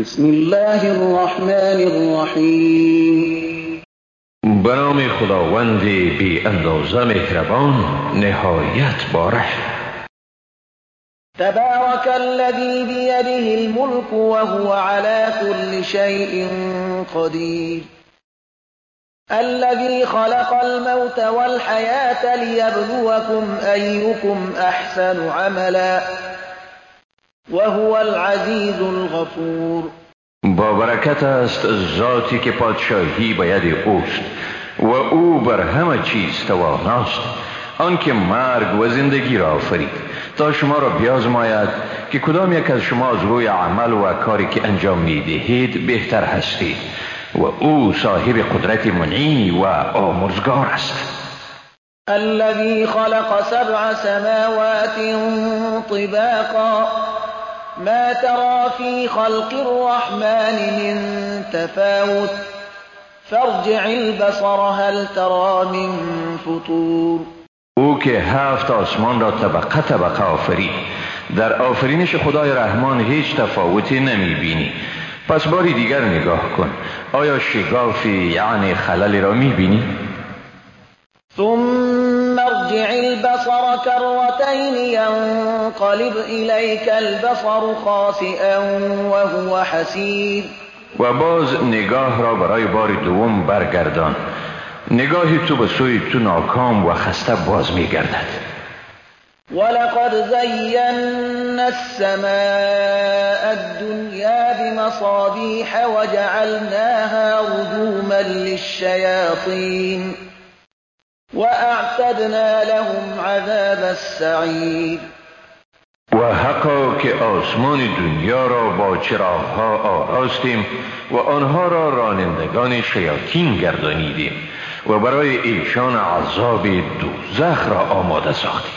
بسم الله الرحمن الرحیم. به نام خداوند بی اندازه مهربان نهایت باره. تبارك الذي بيده الملك وهو على كل شيء قدير الذي خلق الموت والحياة ليبلوكم أيكم أحسن عملا وهو العزيز الغفور. با برکت است ذاتی که پادشاهی به ید اوست و او بر همه چیز تواناست، آن که مرگ و زندگی را آفرید تا شما را بیازماید که کدام یک از شما از روی عمل و کاری که انجام می دهید بهتر هستید و او صاحب قدرت منعی و آمرزگار است. الذي خلق 7 سماوات طباقا ما ترى في خلق الرحمن من تفاوت فارجع البصر هل ترى من فطور. او که 7 آسمان را طبقه طبقه آفرید، در آفرینش خدای رحمان هیچ تفاوتی نمی بینی. پس باری دیگر نگاه کن، آیا شگافی یعنی خللی را می بینی؟ ثم ارجع البصر كرتين ينقلب إليك البصر خاسئا وهو حسير. و باز نگاه را برای بار دوم برگردان، نگاهی تو به سوی تو ناکام و خسته باز می گردد. ولقد زينا السماء الدنيا بمصابيح وجعلناها رجوما للشياطين وأعتدنا لهم عذاب السعير. و حقا که آسمان دنیا را با چراغ‌ها آراستیم و آنها را رانندگان شیاطین گردانیدیم و برای ایشان عذاب دوزخ را آماده ساختیم.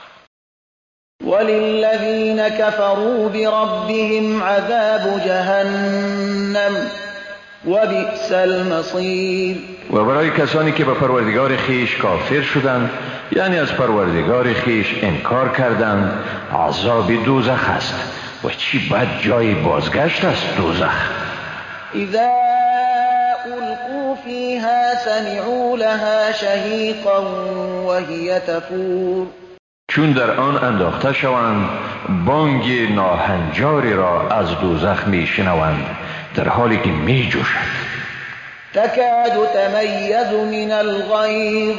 وللذین كفروا بربهم عذاب جهنم وبئس المصیر. و برای کسانی که به پروردگار خیش کافر شدند، یعنی از پروردگار خیش انکار کردند، عذاب دوزخ است و چی بد جای بازگشت است دوزخ. اذا القوا فیها سمعوا لها شهیقا وهی تفور. چون در آن انداخته شوند بانگ ناهنجاری را از دوزخ می شنوند در حالی که می جوشد. تكاد تميز من الغيظ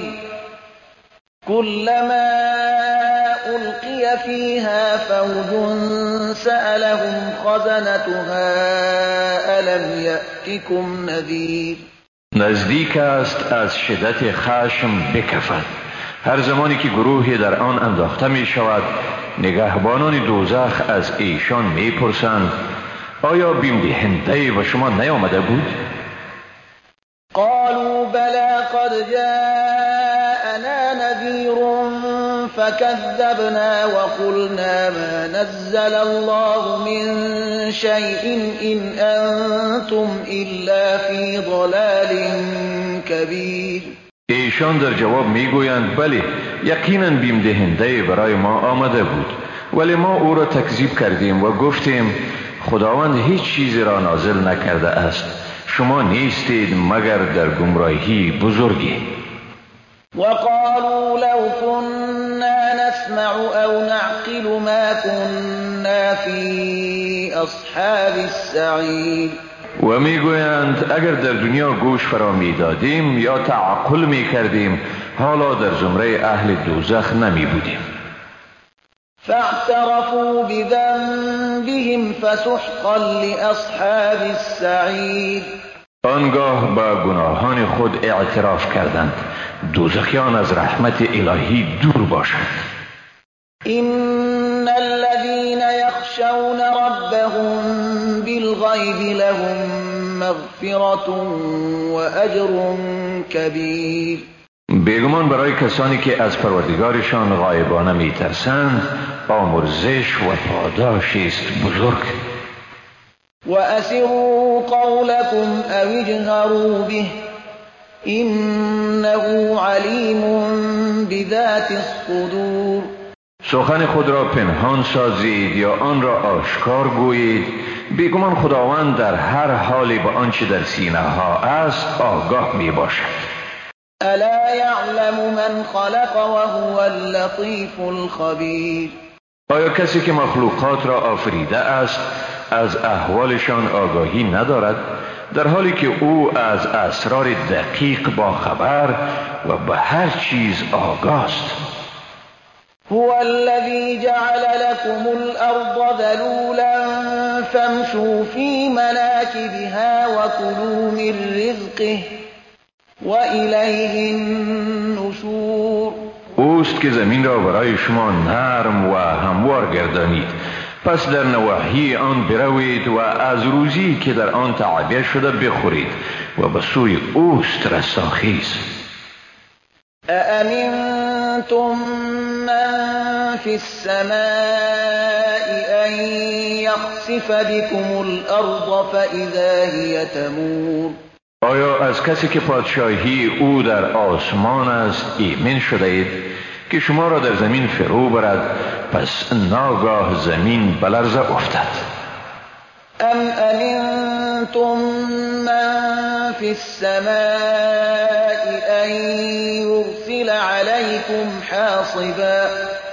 كلما ألقي فيها فوج سألهم خزنتها ألم يأتكم نذير. نزدیک است از شدت خشم بکفد. هر زمانی که گروهی در آن انداخته می شود، نگهبانان دوزخ از ایشان می پرسند آیا بیم دهنده و شما نیامده بود؟ قالوا بلى قد جاءنا نذير فكذبنا وقلنا ما نزل الله من شيء إن أنتم إلا في ضلال كبير. ایشان در جواب میگویند بله، یقینا بیم دهنده برای ما آمده بود، ولی ما او را تکذیب کردیم و گفتیم خداوند هیچ چیزی را نازل نکرده است، شما نیستید مگر در گمراهی بزرگی. وقالوا لو كنا نسمع او نعقل ما كنا في اصحاب السعیر. و میگویند اگر در دنیا گوش فرا میدادیم یا تعقل میکردیم حالا در زمره اهل دوزخ نمی بودیم. فاعترفوا بذنبهم فسحقا لاصحاب السعیر. آنگاه با گناهان خود اعتراف کردند، دوزخیان از رحمت الهی دور باشند. ان الذين يخشون ربهم بالغیب لهم مغفرة واجر کبیر. بیگمان برای کسانی که از پروردگارشان غایبانه میترسند آمرزش و پاداشی است بزرگ. وأسروا قولكم أو اجهروا به إنه عليم بذات الصدور. سخن خود را پنهان سازید یا آن را آشکار گویید، بیگمان خداوند در هر حالی به آنچه در سینه ها است آگاه می باشد. الا یعلم من خلق وهو اللطیف الخبیر. آیا کسی که مخلوقات را آفریده است از احوالشان آگاهی ندارد، در حالی که او از اسرار دقیق با خبر و به هر چیز آگاه است؟ هو الذی جعل لكم الارض ذلولا فامشوا فی مناکبها وکلوا من رزقه والیه النشور. اوست که زمین را برای شما نرم و هموار گردانید، پس در نواحی آن بروید و از روزی که در آن تعبیه شده بخورید و به سوی اوست رستاخیز. اامنتم من فی السماء ان یخسف بكم الارض فاذا هی تمور. آیا از کسی که پادشاهی او در آسمان است ایمن شده اید که شما را در زمین فرو برد پس ناگاه زمین بلرزه افتد؟ ام امنتم من فی السماء ان یرسل علیکم حاصبا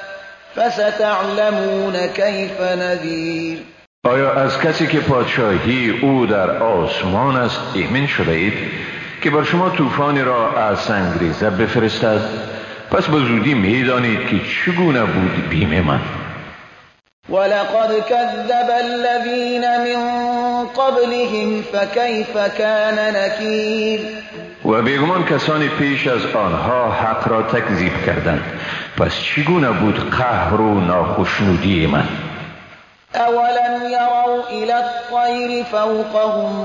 فستعلمون کیف نذیر. آیا از کسی که پادشاهی او در آسمان است ایمن شده اید که بر شما طوفانی را از سنگریزه بفرستد؟ پس به زودی میدانید که چگونه بود بیم من. ولقد كذب الذين من قبلهم فكيف كان نكير. و بیگمان کسانی پیش از آنها حق را تکذیب کردند، پس چگونه بود قهر و ناخشنودی من. اولم يروا الى الطير فوقهم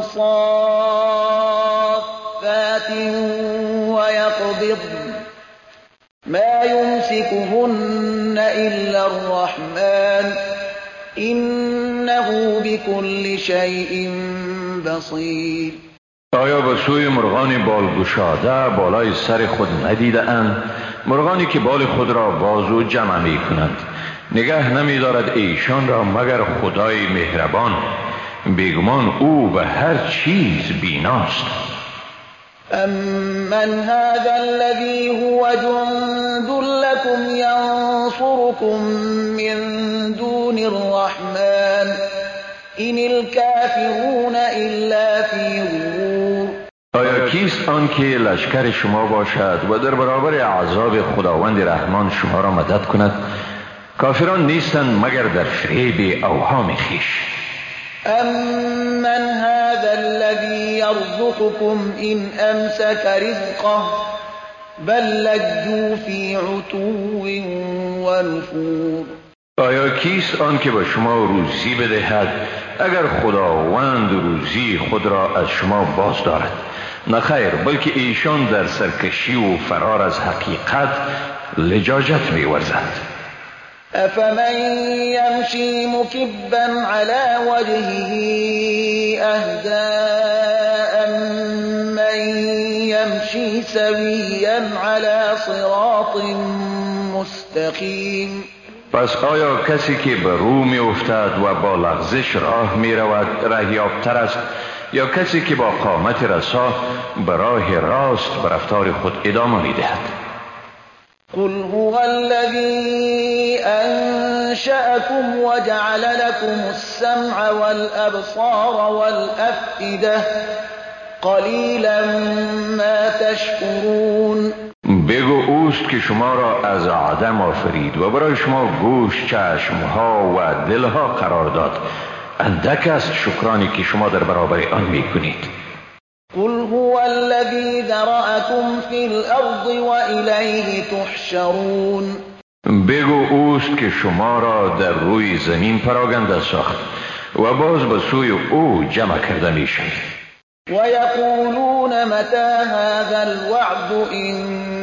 صافات ويقبضن ما يمسكهن الا الرحمن انه بكل شيء بصير. آیا به سوی مرغان بالگشاده بالای سر خود ندیده اند، مرغانی که بال خود را باز و جمع می کنند؟ نگه نمی دارد ایشان را مگر خدای مهربان، بیگمان او به هر چیز بیناست. امن هذا الذي هو جند لكم ينصركم من دون الرحمن ان الكافرون الا في غرور. آیا کیست آن که لشکر شما باشد و در برابر عذاب خداوند رحمان شما را مدد کند؟ کافران نیستند مگر در فریب اوهام خویش. امن هذا الذي يرزقكم ان امسك رزقه بل لجوا في عتو ونفور. آیا کیست آن که به شما روزی بدهد اگر خداوند روزی خود را از شما باز دارد؟ نه خیر، بلکه ایشان در سرکشی و فرار از حقیقت لجاجت می‌ورزند. افمن يمشي مكبا على وجهه اهدى من يمشي سويا على صراط مستقيم. پس آیا کسی که به رو می افتد و با لغزش راه می رود رهیابتر است یا کسی که با قامت رسا به راه راست به رفتار خود ادامه می دهد؟ قل هو الذي أنشأكم وجعل لكم السمع والأبصار والأفئدة قلیلا ما تشکرون. بگو اوست که شما را از عدم آفرید و برای شما گوش، چشمها و دلها قرار داد. اندک است شکرانی که شما در برابر آن می کنید. قل هو الذي ذرأكم في الأرض وإليه تحشرون. بگو اوست که شما را در روی زمین پراگنده ساخت و باز به سوی او جمع کرده می شوید. ويقولون متى هذا الوعد إن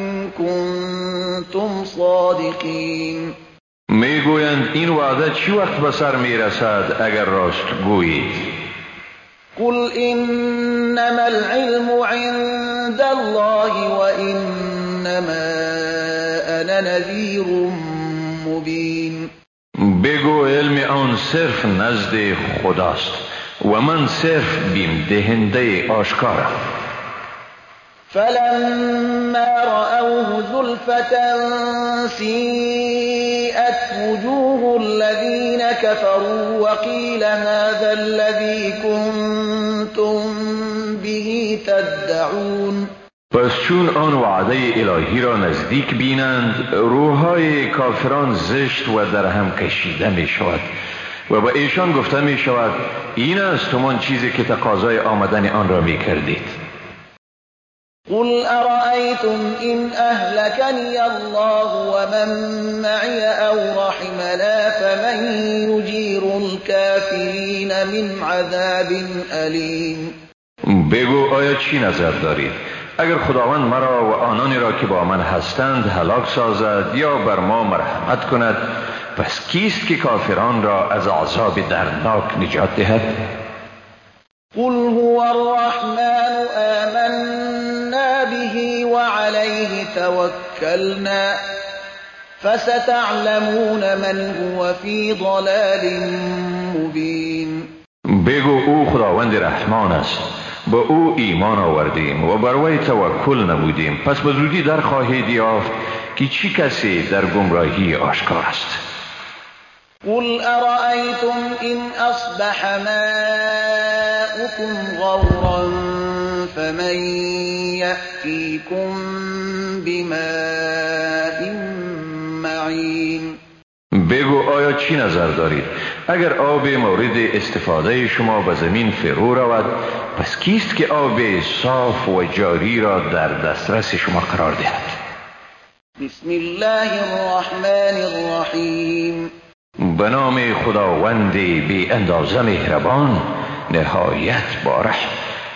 كنتم صادقين. میگویند این وعده چی وقت به سر می رسد اگر راست گویید؟ قل إنما العلم عند الله وإنما أنا نذير مبين. بگو علم آن صرف نزد خداست و من صرف بیم دهنده آشکارم. فلما رأوه زلفة سیئت وجوه الذین كفروا وقیل هذا الذی کنتم به تدعون. پس چون آن وعده الهی را نزدیک بینند، روحهای کافران زشت و در هم کشیده می شود و به ایشان گفته می شود این است همان چیزی که تقاضای آمدن آن را می کردید. قل أرأيتم إن أهلكني الله ومن معي أو رحمنا فمن يجير الكافرين من عذاب أليم. بگو آیا چی نظر دارید؟ اگر خداوند مرا و آنانی را که با من هستند هلاک سازد یا بر ما مرحمت کند، پس کیست که کافران را از عذاب دردناک نجات دهد؟ قل هو الرحمن آمنا به وعليه توكلنا فستعلمون من هو في ضلال مبين. بگو او خداوند رحمان است، به او ایمان آوردیم و بر وی توکل نمودیم، پس به زودی در خواهید یافت که چی کسی در گمراهی آشکار است. قل أرأيتم إن أصبح ماؤكم غورا فمن يأتيكم بماء معين. بگو آیا چی نظر دارید؟ اگر آب مورد استفاده شما به زمین فرو رود، پس کیست که آب صاف و جاری را در دسترس شما قرار دهد؟ بسم الله الرحمن الرحیم. به نام خداوند بی اندازه مهربان، نهایت با رحم.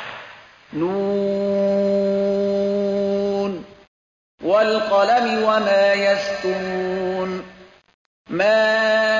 نون والقلم وما يسطرون. ما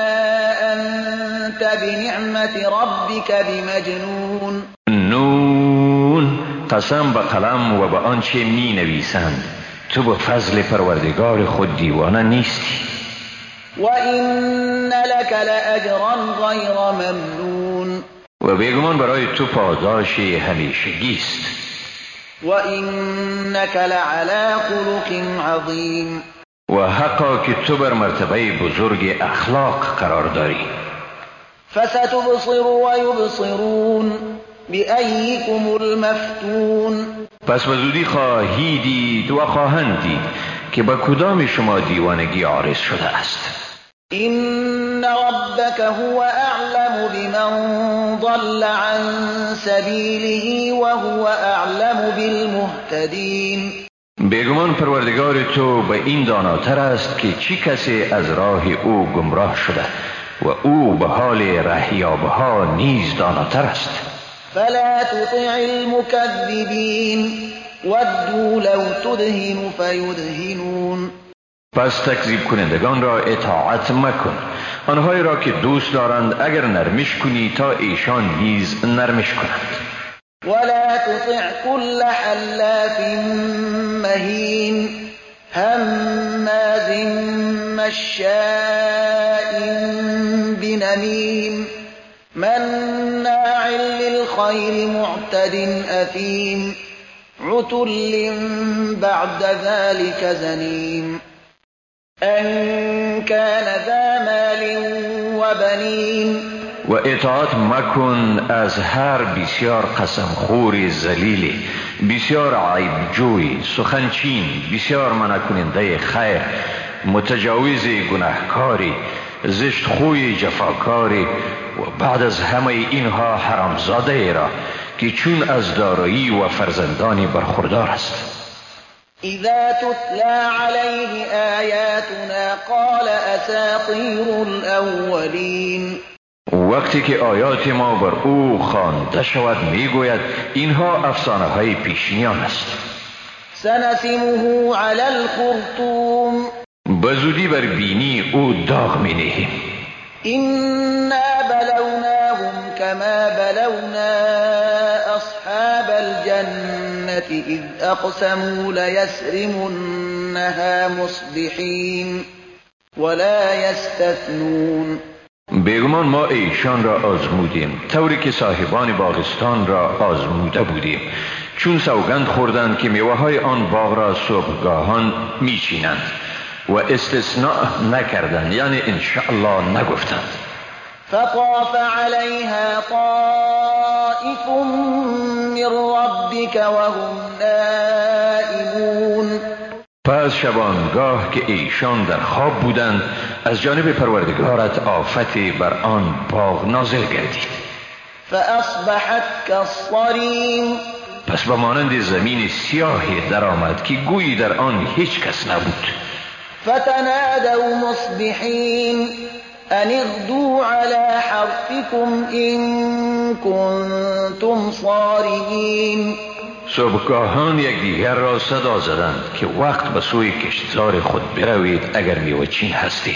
أنت بنعمة ربك بمجنون. نون، قسم به قلم و به آنچه می نویسند، تو به فضل پروردگار خود دیوانه نیستی. وَإِنَّ لَكَ لَأَجْرًا غَيْرَ مَمْنُونٍ. و بیگمان برای تو پاداش همیشگی است. وَإِنَّكَ لَعَلَى خُلُقٍ عَظِيمٍ. و حقا که تو بر مرتبه بزرگ اخلاق قرار داری. فَسَتُبْصِرُ وَيُبْصِرُونَ بِأَيِّكُمُ الْمَفْتُونُ. پس به زودی خواهی دید و خواهند دید که به کدام شما دیوانگی عارض شده است. إن ربك هو أعلم بمن ضل عن سبيله وهو أعلم بالمهتدين. بیگمان پروردگار تو به این داناتر است که چی کسی از راه او گمراه شده و او به حال رهیابها نیز داناتر است. فلا تطع المكذبين ودوا لو تدهن فيدهنون. پس تکذیب کنندگان را اطاعت مکن، آنهایی را که دوست دارند اگر نرمش کنی تا ایشان نیز نرمش کنند. ولا تطع كل حلاف مهين هماز مشاء بنميم مناع للخير معتد أثيم عتل بعد ذلك زنيم أن كان ذا مال وبنين. و اطاعت مکن از هر بسیار قسمخور ذلیل، بسیار عیبجوی، سخنچین، بسیار منع کننده خیر، متجاوز گناهکاری، زشتخوی جفاکاری و بعد از همه اینها حرامزاده را که چون از دارایی و فرزندانی برخوردار است. إذا تتلى عليه آياتنا قال أساطير الأولين. وقتی که آیات ما بر او خوانده شود میگوید اینها افسانه های پیشینیان است. سنسمه على الخرطوم. به زودی بر بینی او داغ می نهیم. إنا بلوناهم كما بلونا أصحاب الجنة إذ أقسموا ليسرمنها مصبحين ولا يستثنون. بیگمان ما ایشان را آزمودیم طوری که صاحبان باغستان را آزموده بودیم، چون سوگند خوردند که میوه‌های آن باغ را صبحگاهان میچینند و استثناء نکردند، یعنی انشاءالله نگفتند. فطاف علیها طائف من ربک وهم نائمون. پس شبانگاه که ایشان در خواب بودند از جانب پروردگارت آفتی بر آن باغ نازل گردید. فاصبحت کالصریم. پس به مانند زمین سیاهی در آمد که گویی در آن هیچ کس نبود. فتنادوا مصبحین ان اغدوا علی حرثکم ان کنتم صارمین. صبحگاهان یکدیگر را صدا زدند که وقت به سوی کشتزار خود بروید اگر میوه‌چین هستید.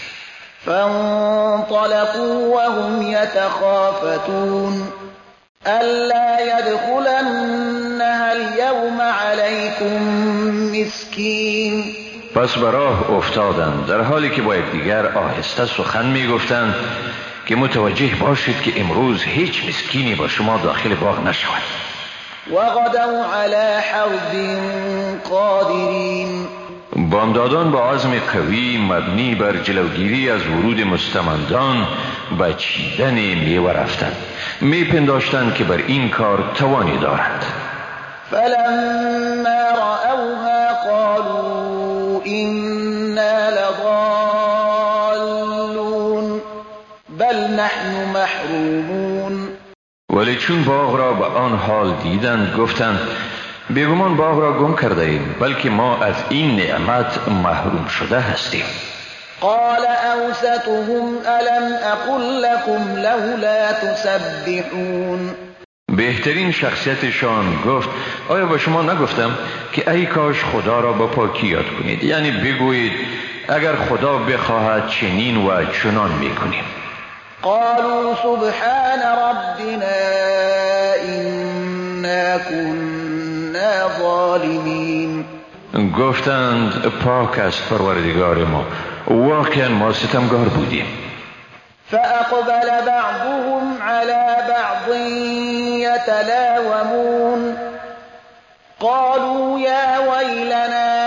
فانطلقوا وهم یتخافتون الا یدخلنها اليوم علیکم مسکین. پس به راه افتادند در حالی که با یکدیگر آهسته سخن میگفتند که متوجه باشید که امروز هیچ مسکینی با شما داخل باغ نشود. وغدوا على حرد قادرین. بامدادان با عزم قوی مبنی بر جلوگیری از ورود مستمندان به چیدن میوه رفتند، میپنداشتند که بر این کار توانی دارند. فلما رأوها قالوا إنا لضالون بل نحن محرومون. ولی چون باغ را به آن حال دیدند گفتند بیگمان باغ را گم کرده ایم، بلکه ما از این نعمت محروم شده هستیم. قال اوسطهم الم اقل لكم لولا تسبحون. بهترین شخصیتشان گفت آیا به شما نگفتم که ای کاش خدا را با پاکی یاد کنید، یعنی بگویید اگر خدا بخواهد چنین و چنان میکنیم. قالوا سبحان ربنا إنا كنا ظالمین. گفتند پاک است پروردگار ما، واقعا ما ستمگار بودیم. فأقبل بعضهم على بعض يتلاومون قالوا يا ويلنا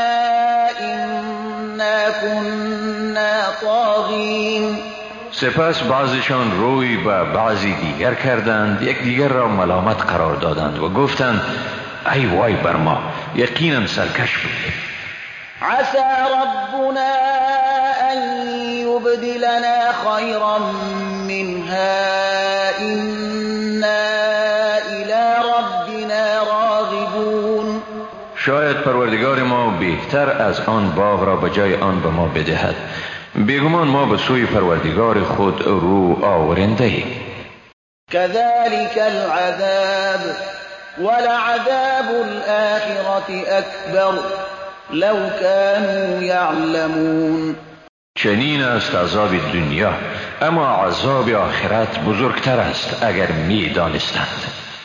إنا كنا طاغين. سپس بعضشان روی به بعضی دیگر کردند، یک دیگر را ملامت قرار دادند و گفتند ای وای بر ما، یقینا سرکش بودیم. عسى ربنا أن يبدلنا خيرا منها إنا إلى ربنا راغبون. شاید پروردگار ما بهتر از آن باغ را به جای آن به ما بدهد، بیگمان ما به سوی پروردگار خود رو آورنده ایم. كذلك العذاب ولعذاب الآخرة أكبر لو كانوا يعلمون. چنین است عذاب دنیا، اما عذاب آخرت بزرگتر است اگر می دانستند.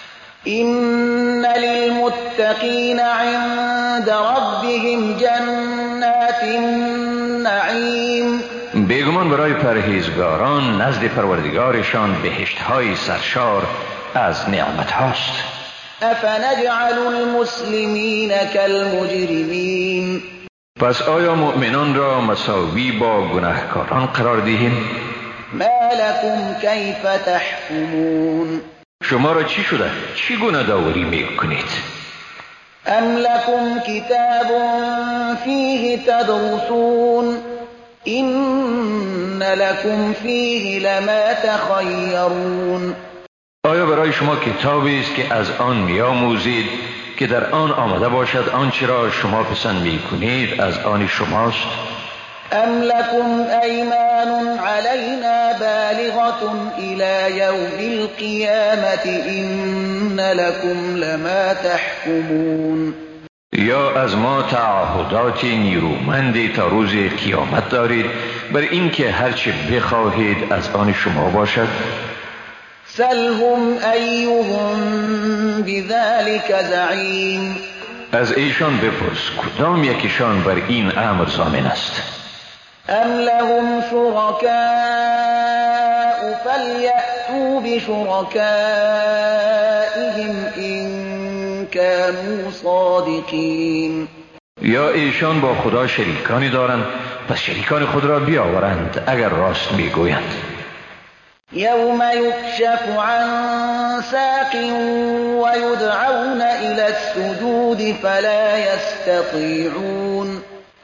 إن للمتقين عند ربهم جنات النعیم. بیگمان برای پرهیزگاران نزد پروردگارشان بهشت‌های سرشار از نعمت هاست. افنجعل المسلمین كالمجرمین. پس آیا مؤمنان را مساوی با گناهکاران قرار دهیم؟ ما لكم کیف تحکمون. شما را چی شده؟ چی گناه داوری میکنید؟ ام لكم کتاب فیه تدرسون این لكم فیه لما تخیرون. آیا برای شما کتابی است که از آن میآموزید که در آن آمده باشد آنچه را شما پسند میکنید از آن شماست؟ ام لكم ایمان علینا بالغة الى یوم القیامة این لكم لما تحکمون. یا از ما تعهدات نیرومندی تا روز قیامت دارید بر اینکه هرچه بخواهید از آن شما باشد؟ سلهم ایهم بذلك زعیم. از ایشان بپرس کدام یکیشان بر این امر ضامن است؟ ام لهم شرکاء فليأتوا بشركائهم إن كانوا صادقین. یا ایشان با خدا شریکانی دارند، پس شریکان خود را بیاورند اگر راست میگویند. یوم یکشف عن ساق ویدعون إلی السجود فلا یستطیعون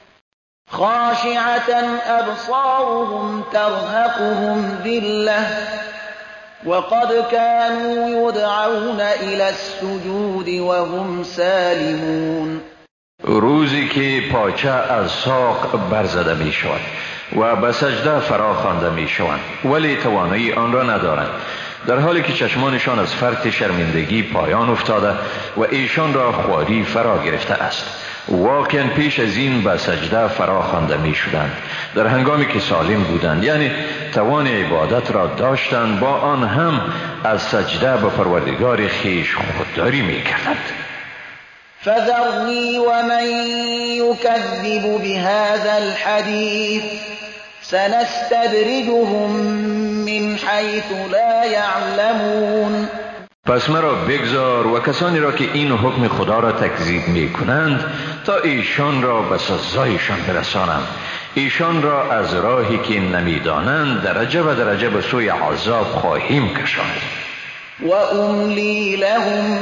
خاشعة أبصارهم ترهقهم ذلة وقد كانوا يدعون إلى السجود وهم سالمون. روزی که پاچه از ساق برزده می شود و به سجده فرا خوانده می شوند ولی توانایی آن را ندارند، در حالی که چشمانشان از فرط شرمندگی پایان افتاده و ایشان را خواری فرا گرفته است. واقعا پیش از این به سجده فرا خوانده می شدند در هنگامی که سالم بودند، یعنی توان عبادت را داشتند، با آن هم از سجده به پروردگار خیش خودداری می کردند. فذرني ومن يكذب بهذا الحديث سنستدرجهم من حيث لا يعلمون. پس مرا بگذار و کسانی را که این حکم خدا را تکذیب می کنند تا ایشان را به سزایشان برسانم. ایشان را از راهی که نمی دانند درجه و درجه به سوی عذاب خواهیم کشاند. و املی لهم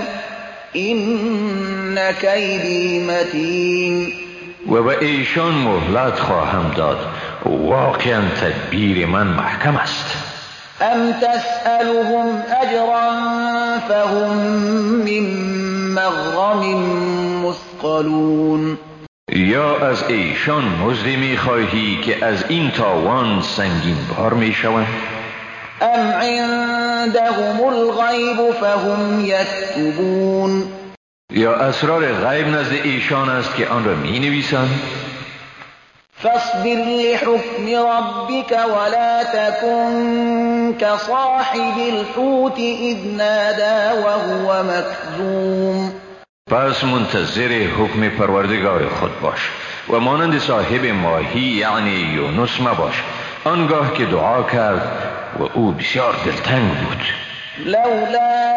این کیدی متین. و به ایشان مهلت خواهم داد، واقعا تدبیر من محکم است. ام تسألهم اجرا فهم من مغرم مثقلون. یا از ایشان مزدی می خواهی که از این تاوان سنگین بار می شوند؟ ام عندهم الغیب فهم یکتبون. یا اسرار غیب نزد ایشان است که آن را می نویسند؟ فاصبر لحكم ربك ولا تكن كصاحب الحوت إذ نادى وهو مكذوم. پس منتظر حکم پروردگار خود باش و مانند صاحب ماهی یعنی یونس مباش آنگاه که دعا کرد و او بسیار دلتنگ بود. لولا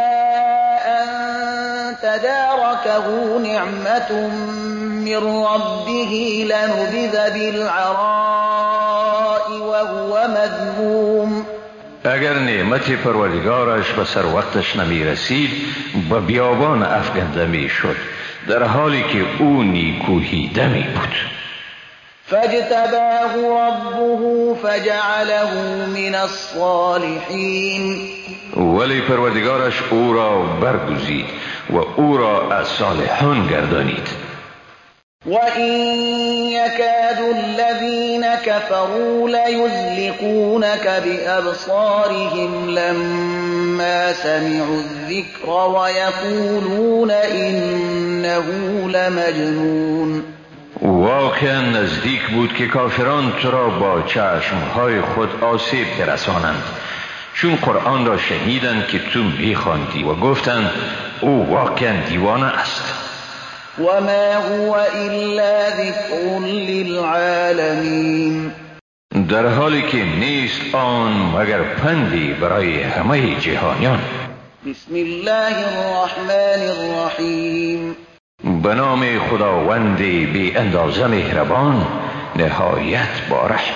ان تداركه نعمة من ربه لنبذ بالعراء وهو مذموم. اگر نعمت پروردگارش به سر وقتش نمی رسید به بیابان افکنده می شد در حالی که او نیکوهیده می بود. فاجتباه ربه فجعله من الصالحین. ولی پروردگارش او را برگزید و او را از صالحان گردانید. وَإِن يَكَادُ الَّذِينَ كَفَرُوا لَيُزْلِقُونَكَ بِأَبْصَارِهِمْ لَمَّا سَمِعُوا الذِّكْرَ وَيَقُولُونَ إِنَّهُ لَمَجْنُونٌ. واقعا نزدیک بود که کافران تو را با چشمهای خود آسیب برسانند، چون قرآن را شنیدند که تو می‌خواندی و گفتند او واقعا دیوانه است. وما هو إلا ذكر للعالمين. در حالی که نیست آن مگر پندی برای همه جهانیان. بسم الله الرحمن الرحیم. به نام خداوند بی اندازه مهربان نهایت با رحم.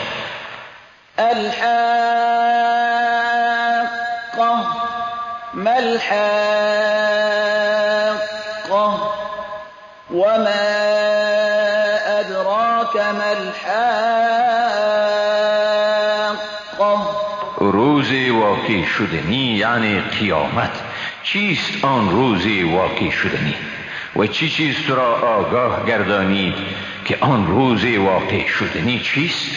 الحاقة ما الحاقة وما أدراك ما الحاقة. روزی واقع شدنی یعنی قیامت. چیست آن روزی واقع شدنی و چی چیز تو را آگاه گردانید که آن روزی واقع شدنی چیست؟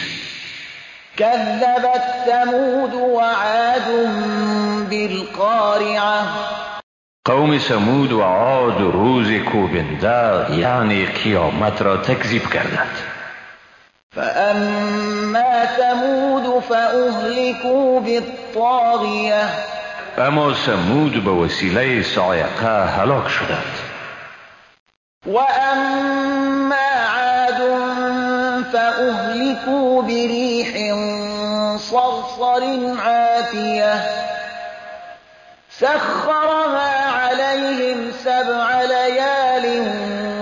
كذبت ثمود وعاد بالقارعة. قوم ثمود و عاد روز کوبنده یعنی قیامت را تکذیب کردند. فأما ثمود فأهلكوا بالطاغية. اما ثمود به وسیله صاعقه هلاک شدند. وأما عاد فأهلكوا بريح صرصر عاتية سخرها عليهم 7 ليال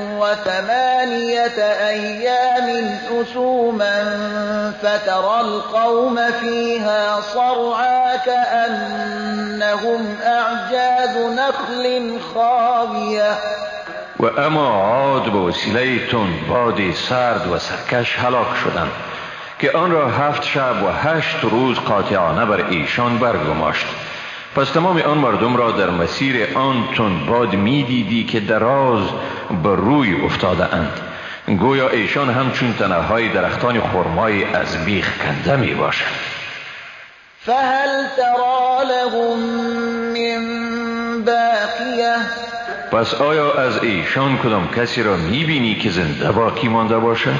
و8 أيام حسوما فترى القوم فيها صرعى كأنهم أعجاز نخل خاوية. و اما عاد به وسیله تندباد سرد و سرکش هلاک شدند که آن را 7 شب و 8 روز قاطعانه بر ایشان برگماشت. پس تمام آن مردم را در مسیر آن تندباد می دیدی که دراز بر روی افتاده اند، گویا ایشان همچون تنه های درختان خرمای از بیخ کنده می باشند. فهل ترى لهم من باقیه، پس آیا از ایشان کدام کسی را می بینی که زنده باقی مانده باشد؟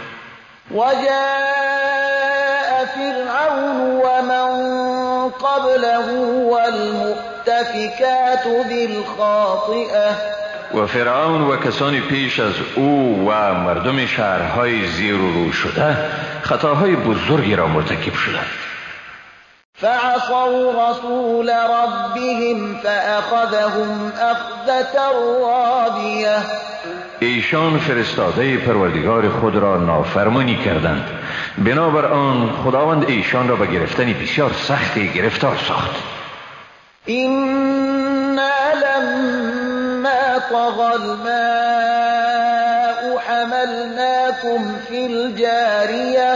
وجاء فرعون ومن قبله والمؤتفكات بالخاطئه، و فرعون و کسانی پیش از او و مردم شهرهای زیر و رو شده خطاهای بزرگی را مرتکب شدند. فعصوا رسول ربهم فأخذهم أخذة رابية، ایشان فرستاده پروردگار خود را نافرمانی کردند، بنابر آن خداوند ایشان را به گرفتن بسیار سختی گرفتار ساخت. إنا لما طغى الماء حملناكم في الجارية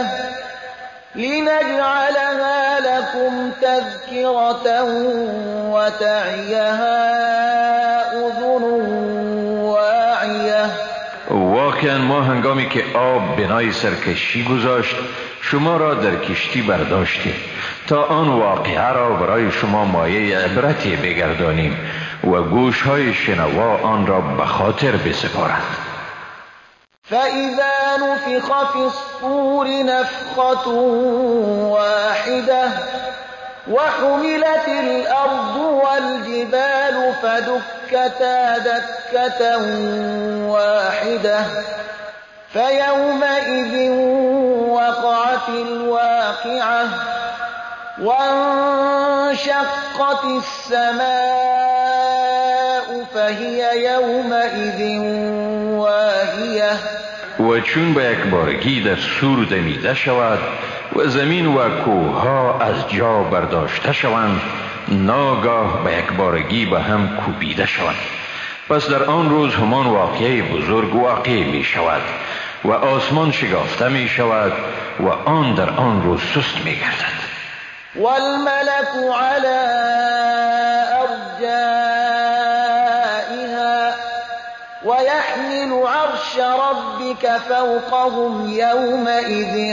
لنجعلها لكم تذكرة وتعيها أذن واعية. واقعا ما هنگامی که آب بنای سرکشی گذاشت شما را در کشتی برداشتیم تا آن واقعه را برای شما مایه عبرتی بگردانیم و گوشهای شنوا آن را به خاطر بسپارند. فإذا نفخ في الصور نفخة واحدة وحملت الأرض والجبال فدكتا دكة واحدة فيومئذ وقعت الواقعة وانشقت السماء فهي يومئذ واهية. و چون به یک بارگی در سور دمیده شود و زمین و کوهها از جا برداشته شوند، ناگاه به یک بارگی به هم کوبیده شوند. پس در آن روز همان واقعه بزرگ واقع می شود و آسمان شکافته می شود و آن در آن روز سست می گردد. والملك على أرجائها ويحمل عرش ربك فوقهم يومئذ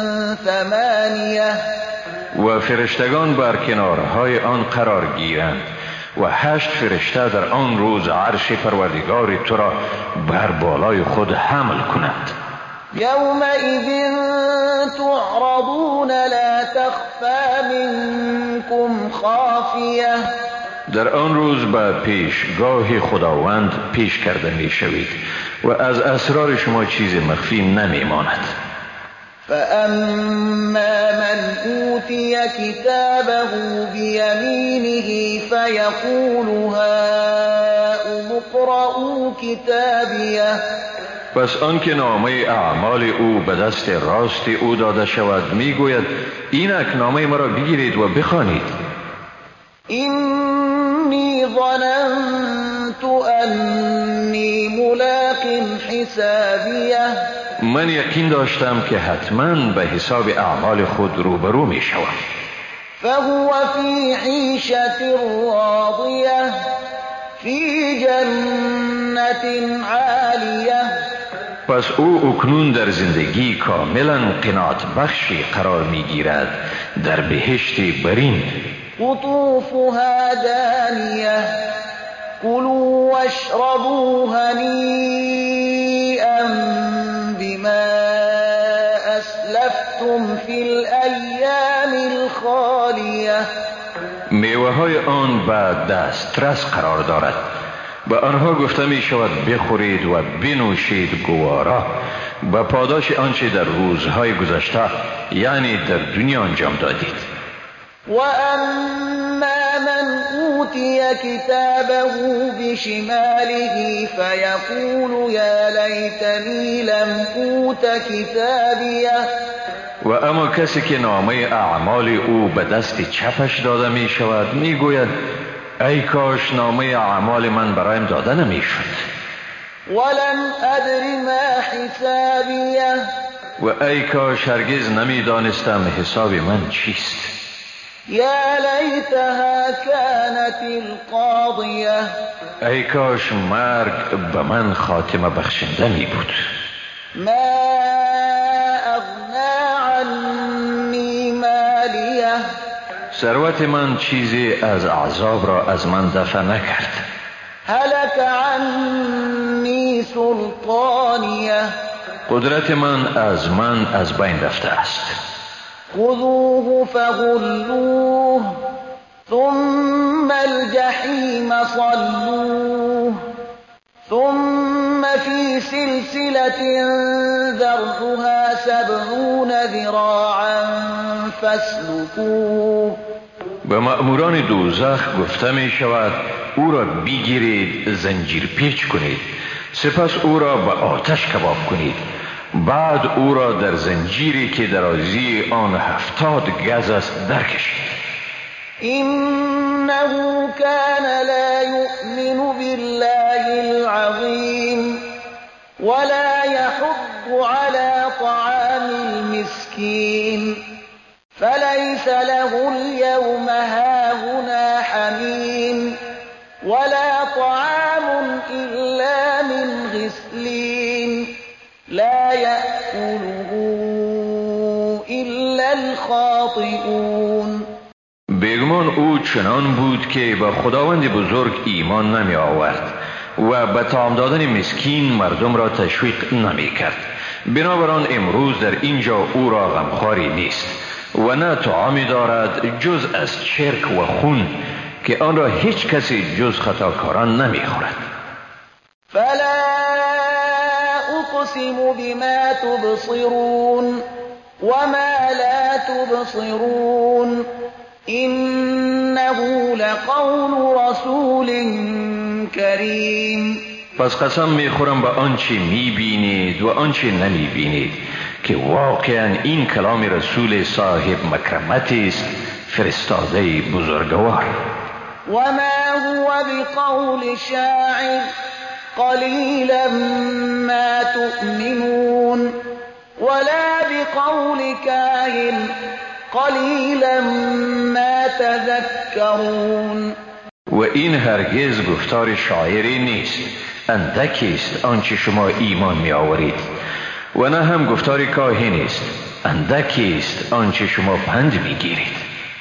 8. و فرشتگان بر کنارهای آن قرار گیرند و 8 فرشته در آن روز عرش پروردگار تو را بر بالای خود حمل کنند. يومئذ تعرضون لا تخفى منكم خافية. در آن روز به پیشگاه خداوند پیش کرده می شوید و از اسرار شما چیز مخفی نمی ماند. فأما من أوتي كتابه بيمينه فيقول هاؤم اقرءوا كتابيه. پس آنکه نامه اعمال او به دست راست او داده شود میگوید اینک نامه مرا بگیرید و بخوانید. اینی ظننت انی ملاق حسابیه. من یقین داشتم که حتما به حساب اعمال خود روبرو می شوم. فهو فی عیشة راضیه فی جنت عالیه. پس او اکنون در زندگی کاملا قناعت بخشی قرار می گیرد در بهشتی برین. قطوفها دانیه کلوا واشربوا هنیئا بما اسلفتم فی الایام الخالیه. میوه های آن به دسترس قرار دارد، به آنها گفته می شود بخورید و بنوشید گوارا به پاداش آنچه در روزهای گذشته یعنی در دنیا انجام دادید. و اما من اوتی کتابه بشماله فیقول یا لیتنی لم اوت کتابیه. و اما کسی که نامه اعمال او به دست چپش داده می شود می گوید ای کاش نامه اعمال من برایم داده نمی شد. ولم ادر ما حسابیه. و ای کاش هرگز نمی دانستم حساب من چیست. یا لیتها کانت القاضیه. ای کاش مرگ به من خاتمه بخشنده می بود. ما اغنا عنی مالیه. ثروت من چیزی از عذاب را از من دفع نکرد. هلك عنی سلطانیه. قدرت من از بین رفته است. خذوه فغلوه ثم الجحیم صلوه ثم في سلسلة ذرعها 70 ذراعا فاسلكوه. به مأموران دوزخ گفته می شود او را بگیرید، زنجیر پیچ کنید، سپس او را به آتش کباب کنید، بعد او را در زنجیری که درازی آن 70 گز است درکشید. إنه كان لا يؤمن بالله العظيم ولا يحض على طعام المسكين فليس له اليوم هاهنا حميم ولا طعام إلا من غسلين لا يأكله إلا الخاطئون. بیگمان او چنان بود که به خداوند بزرگ ایمان نمی آورد و به طعام دادن مسکین مردم را تشویق نمی کرد. بنابراین امروز در اینجا او را غمخواری نیست و نه طعامی دارد جز از چرک و خون که آن را هیچ کسی جز خطاکاران نمی خورد. فلا اقسم بما تبصرون وما لا تبصرون إنه لقول رسول کریم. پس قسم می خورم به آنچه می بینید و آنچه نمی بینید که واقعا این کلام رسول صاحب مکرمت است، فرستاده بزرگوار. وما هو بقول شاعر قلیلا ما تؤمنون ولا بقول کاهن قلیلا ما تذکرون. و این هرگز گفتار شاعری نیست، اندکی است آنچه شما ایمان می آورید، و نه هم گفتار کاهن است، اندکی است آنچه شما پند می گیرید.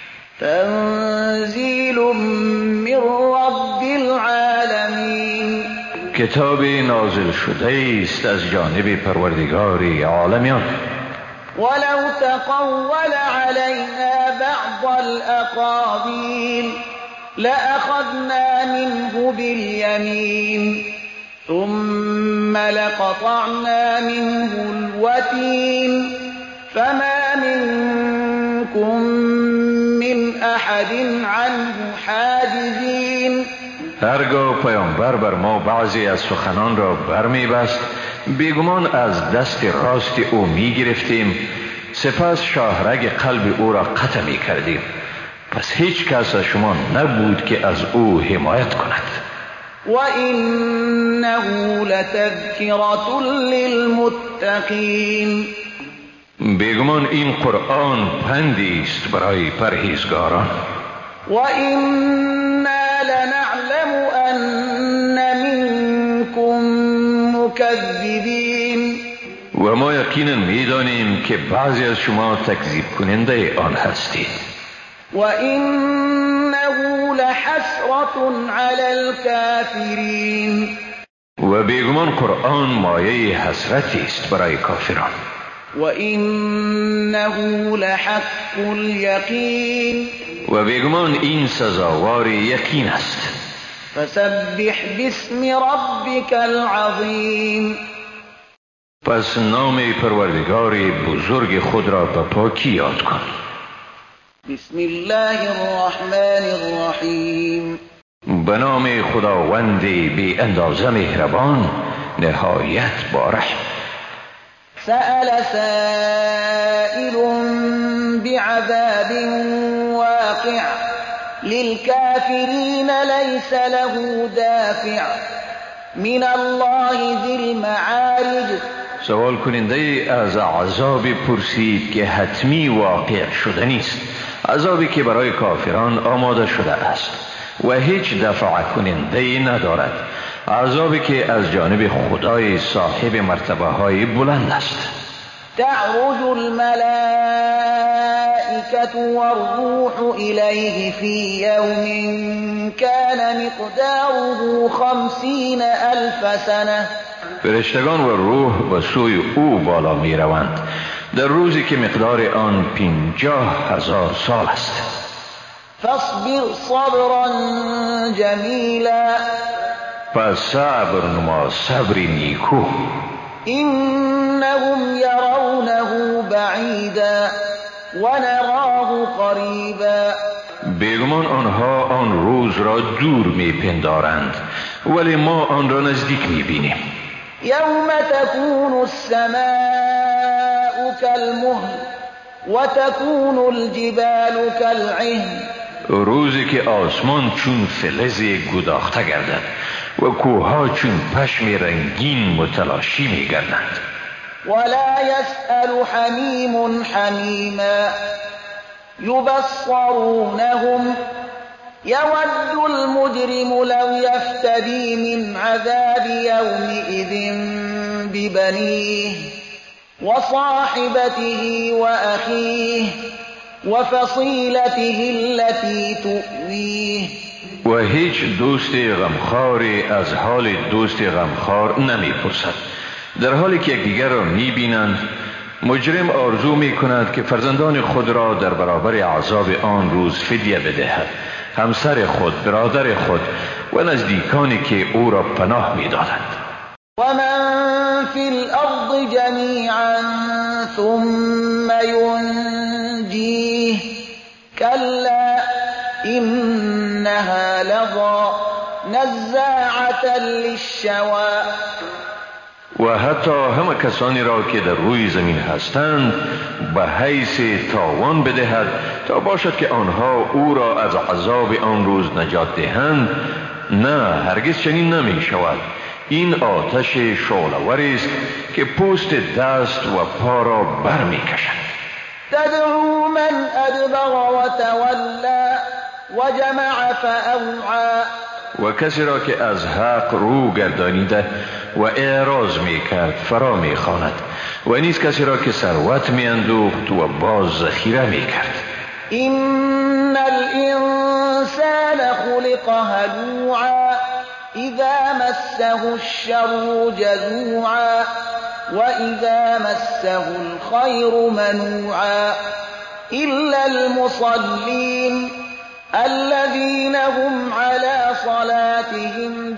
تنزیل من رب العالمین. کتاب نازل شده است از جانب پروردگار عالمیان. ولو تقول علينا بعض الأقاويل لأخذنا منه باليمين ثم لقطعنا منه الوتين فما منكم من أحد عنه حاجزين. هرگاه پیامبر بر ما بعضی از سخنان را برمی بست بیگمان از دست راست او می گرفتیم، سپس شاهرگ قلب او را قطع می کردیم، پس هیچ کس از شما نبود که از او حمایت کند. و انه لتذکرة للمتقین. بیگمان این قرآن پندی است برای پرهیزگاران. و انا لنعلم ان منکم مکذبین. و ما یقینا می‌دانیم که بعضی از شما تکذیب کننده آن هستید. و انه لحسرة علی الکافرین. و بیگمان قرآن مایه حسرتی است برای کافران. و انه لحق الیقین. و بیگمان این سزاوار یقین است. فسبح باسم ربک العظیم. پس نام پروردگار بزرگ خود را به پاکی یاد کن. بسم الله الرحمن الرحیم. به نام خداوند بی اندازه مهربان، نهایت با رحم. سأل سائل بعذاب واقع للكافرين ليس له دافع من الله ذي المعارج. سوال کننده از عذاب پرسید که حتمی واقع شده نیست، عذابی که برای کافران آماده شده است و هیچ دفع کننده ندارد، عذابی که از جانب خدای صاحب مرتبه های بلند است. تعرج الملائكة والروح إليه في يوم كان مقداره 50,000 سنة. فرشتگان و روح به سوی او بالا می روند در روزی که مقدار آن 50,000 سال است. فاصبر صبرا جمیلا. پس صبر نما صبری نیکو. إنهم يرونه بعيدا ونراه قریبا. بیگمان آنها آن روز را دور می پندارند ولی ما آن را نزدیک می بینیم. یوم تكون السماء كالمهل وتكون الجبال كالعهن. روزی که آسمان چون فلز گداخته گردد و کوهها چون پشم رنگین متلاشی می گردند. ولا يسأل حمیم حمیما يبصرونهم يود المجرم لو يفتدي من عذاب يومئذ ببنيه وصاحبته وأخيه وفصيلته التي تؤويه. و هیچ دوست غمخواری از حال دوست غمخوار نمی پرسد. در حالی که یکدیگر را می بینند، مجرم آرزو می کند که فرزندان خود را در برابر عذاب آن روز فدیه بدهد، همسر خود، برادر خود و نزدیکانی که او را پناه می دادند. و من فی الارض جمیعا ثم ینجیه کلا إنها لظى نزاعة للشوى. و حتی همه کسانی را که در روی زمین هستند به حیث تاوان بدهد تا باشد که آنها او را از عذاب آن روز نجات دهند. نه، هرگز چنین نمی شود. این آتش شعله‌ور است که پوست دست و پا را بر می کشد. تدعو من ادبر و تولا و جمع فأوعى. و کسی را که از حق رو گردانیده و اعراض می کرد فرا می خواند و نیز کسی را که ثروت می اندوخت و باز ذخیره می کرد. این الانسان خلق هلوعا اذا مسه الشر جزوعا و اذا مسه الخیر منوعا الا المصلين الذين هم على صلاتهم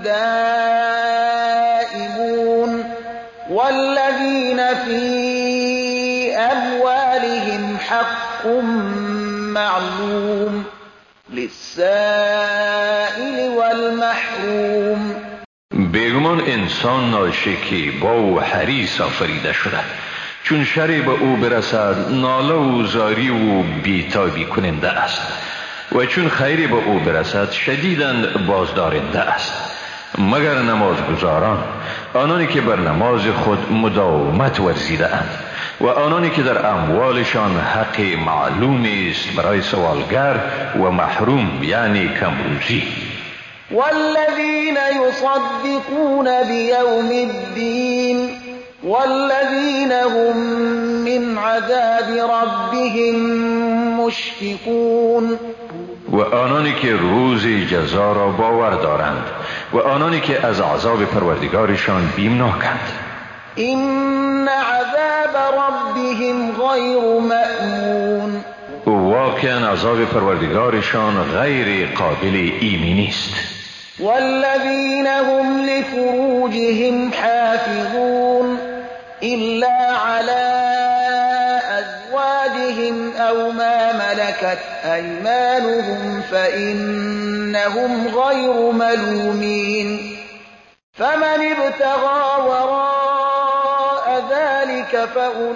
دائمون والذين في أموالهم حق معلوم للسائل والمحروم. بیگمان انسان ناشکیبا و حریص آفریده شده، چون شری به او برسد ناله و زاری و بیتابی کننده است و چون خیری به او برسد شدیداً بازدارنده است، مگر نمازگزاران، آنانی که بر نماز خود مداومت ورزیده اند و آنانی که در اموالشان حق معلوم است برای سوالگر و محروم یعنی کمروزی. والذین یصدقون بیوم الدین والذین هم من عذاب ربهم مشفقون. و آنانی که روز جزا را باور دارند و آنانی که از عذاب پروردگارشان بیمناکند. این عذاب ربهم غیر مأمون. واقعا عذاب پروردگارشان غیر قابل ایمنی است. والذین هم لفروجهم حافظون إلا على أزواجهم أو ما ملكت أيمانهم فإنهم غير ملومين فمن ابتغى وراء ذلك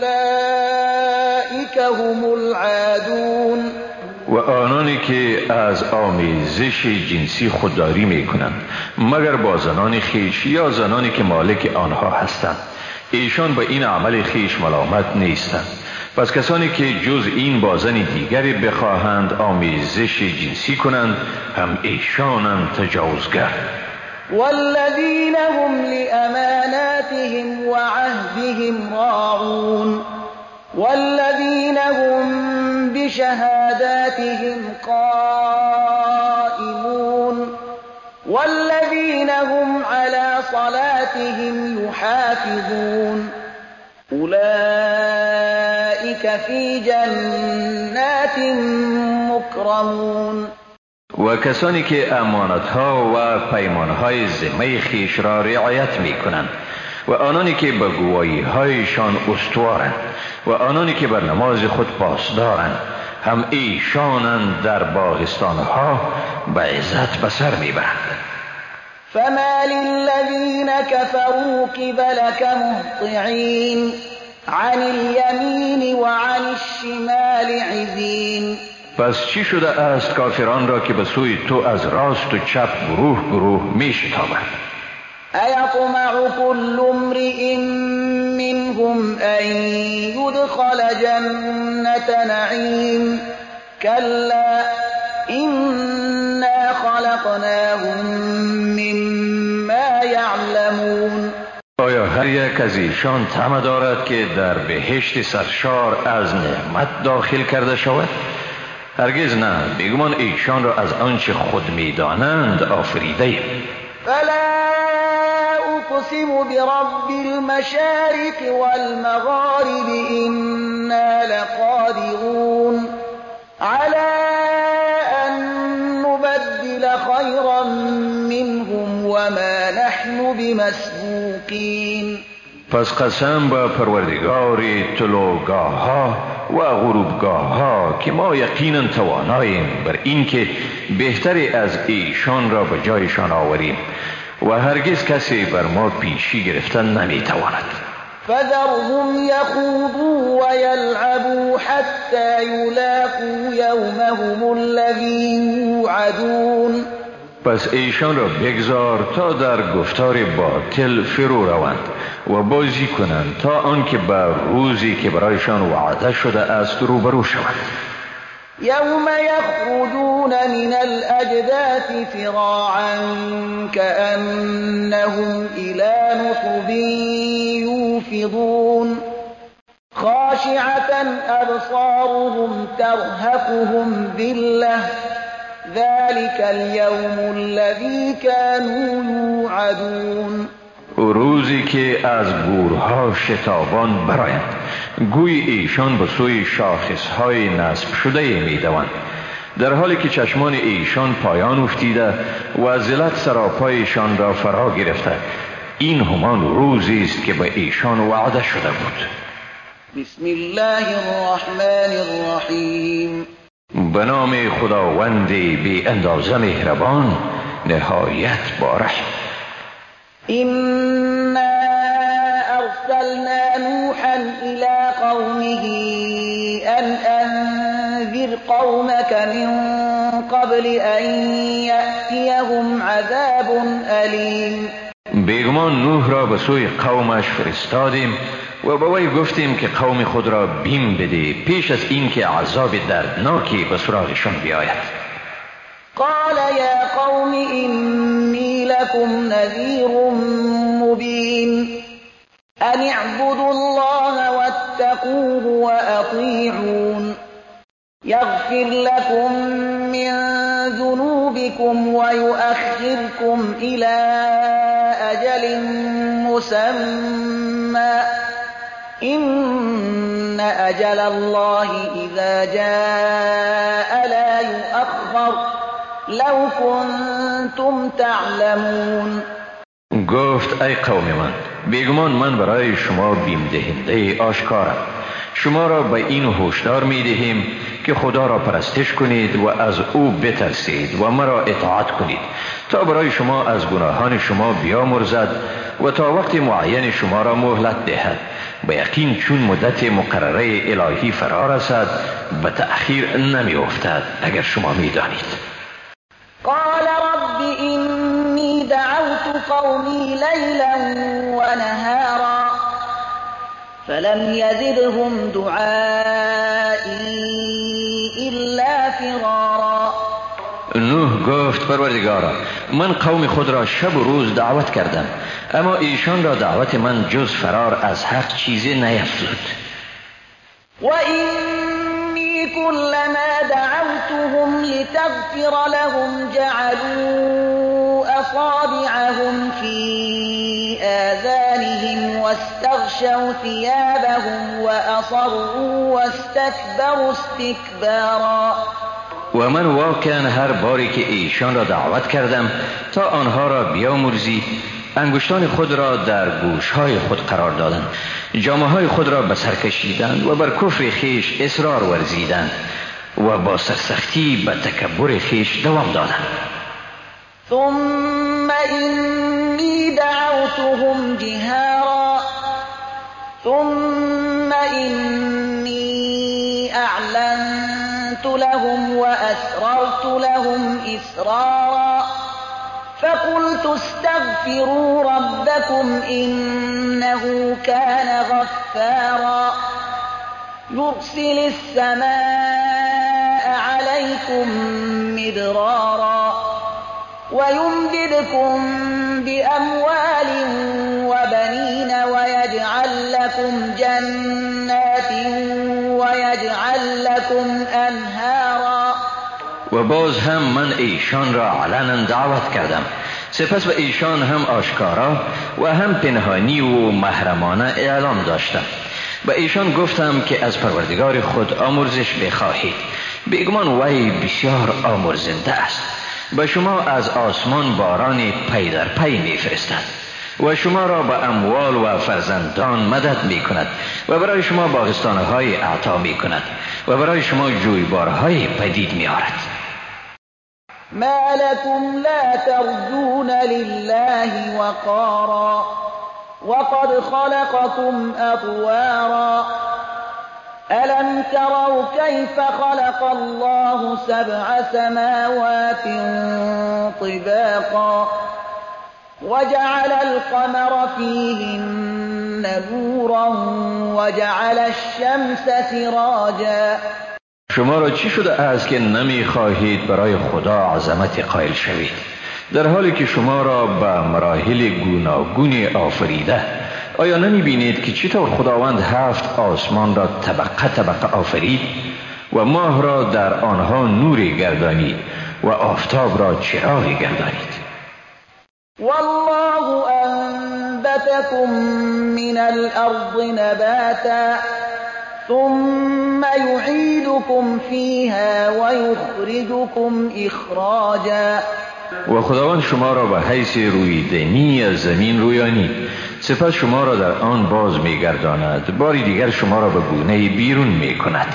فأولئك هم العادون. و آنانی که از آمیزش جنسی خودداری می کنند مگر با زنان خویش یا زنانی که مالک آنها هستند، ایشان به این عمل خویش ملامت نیستند. پس کسانی که جز این با زن دیگری بخواهند آمیزش جنسی کنند هم ایشانند تجاوزگر. والذین هم لأماناتهم وعهدهم راعون والذین هم بشهاداتهم قائمون والذین هم على صلاتهم يحافظون أولئك في جنات مكرمون. و کسانی که امانتها و پیمانهای ذمه خویش را رعایت می کنند و آنانی که به گواهی هایشان استوارند و آنانی که بر نماز خود پاسدارند هم ایشانند در باغستانها به عزت به سر می برند. فما للذين كفروا قبلك مهطعين عن اليمين وعن الشمال عزين. پس چی شده است کافران را که به سوی تو از راست و چپ گروه گروه می شتابند؟ أيطمع كل امرئ منهم أن يدخل جنة نعيم كلا إنا خلقناهم مما يعلمون. آیا هر یک از ایشان طمع دارد که در بهشت سرشار از نعمت داخل کرده شود؟ هرگز نه، بیگمان ایشان را از آنچه خود می‌دانند آفریده ایم. فلا أقسم برب المشارق والمغارب إنا لقادرون على أن نبدل خيرا منهم وما نحن بمسبوقين. پس قسم به پروردگار طلوعگاه ها و غروبگاه ها که ما یقینا تواناییم بر این که بهتری از ایشان را به جایشان آوریم و هرگز کسی بر ما پیشی گرفتن نمیتواند. فذرهم يخوضوا ويلعبوا حتى يلاقوا يومهم الذي يوعدون. پس ایشان را بگذار تا در گفتار باطل فرو روند و بازی کنند تا آنکه به روزی که برایشان وعده شده است روبرو شوند. يوم يخرجون من الأجداث فراعا كأنهم إلى نصب يوفضون خاشعة أبصارهم ترهقهم ذلة ذلك اليوم الذي كانوا يوعدون. روزی که از گورها شتابان برآیند گوی ایشان به سوی شاخصهای نصب شده می دوند در حالی که چشمان ایشان پایان افتیده و ذلت سراپایشان را فرا گرفته. این همان روزی است که به ایشان وعده شده بود. بسم الله الرحمن الرحیم. به نام خداوند بی اندازه مهربان نهایت باره. إنا أرسلنا نوحا إلى قومه أن أنذر قومك من قبل أن يأتيهم عذاب أليم. بیگمان نوح را به سوی قومش فرستادیم و به وی گفتیم که قوم خود را بیم بده پیش از اینکه عذاب دردناکی به سراغشان بیاید. قال يا قوم إني لكم نذير مبين أن اعبدوا الله واتقوه وأطيعون يغفر لكم من ذنوبكم ويؤخركم إلى أجل مسمى إن أجل الله إذا جاء لا يؤخر لو کنتم تعلمون. گفت ای قوم من بیگمان من برای شما بیم دهنده آشکارم. شما را به این هشدار می دهیم که خدا را پرستش کنید و از او بترسید و مرا اطاعت کنید تا برای شما از گناهان شما بیامرزد و تا وقت معین شما را مهلت دهد. به یقین چون مدت مقرره الهی فرا رسد به تأخیر نمی افتد اگر شما می دانید. قال رب إني دعوت قومي ليلا ونهارا فلم يزدهم دعائي إلا فرارا. نوح گفت پروردگارا من قوم خود را شب و روز دعوت کردم اما ایشان را دعوت من جز فرار از حق چیزی نیفزود. وإني كلما دعوتهم لتغفر لهم جعلوا أصابعهم في آذانهم واستغشوا ثيابهم وأصروا واستكبروا استكبارا. و من واقعا هر باری که ایشان را دعوت کردم تا آنها را بیامرزی انگشتان خود را در گوشهای خود قرار دادند، جامه‌های خود را به سر کشیدند و بر کفر خیش اصرار ورزیدند و با سرسختی به تکبر خیش دوام دادند. ثم إني دعوتهم جهارا ثم إني أعلنت لهم وأسررت لهم إسرارا فقلت استغفروا ربكم إنه كان غفارا يرسل السماء عليكم مدرارا ويمددكم بأموال وبنين ويجعل لكم جنات ويجعل لكم أنهارا. و باز هم من ایشان را علنا دعوت کردم، سپس به ایشان هم آشکارا و هم پنهانی و محرمانه اعلام داشتم. به ایشان گفتم که از پروردگار خود آمرزش بخواهید، بیگمان وی بسیار آمرزنده است. به شما از آسمان باران پی در پی می فرستد و شما را به اموال و فرزندان مدد می کند و برای شما باغستانهای اعطا می کند و برای شما جویبارهای پدید می آرد. ما لكم لا ترجون لله وقارا وقد خلقكم أطوارا ألم تروا كيف خلق الله 7 سماوات طباقا وجعل القمر فيهن نورا وجعل الشمس سراجا. شما را چی شده است که نمی خواهید برای خدا عظمت قائل شوید، در حالی که شما را به مراحل گوناگون آفریده؟ آیا نمی بینید که چطور خداوند 7 آسمان را طبقه طبقه آفرید و ماه را در آنها نوری گردانید و آفتاب را چراغی گردانید؟ والله أنبتكم من الأرض نباتا ثم يعيدكم فيها ويخرجكم إخراجا. و خداوند شما را به حیث رویدنی از زمین رویانید، سپس شما را در آن باز می‌گرداند، باری دیگر شما را به گونه بیرون می‌کند.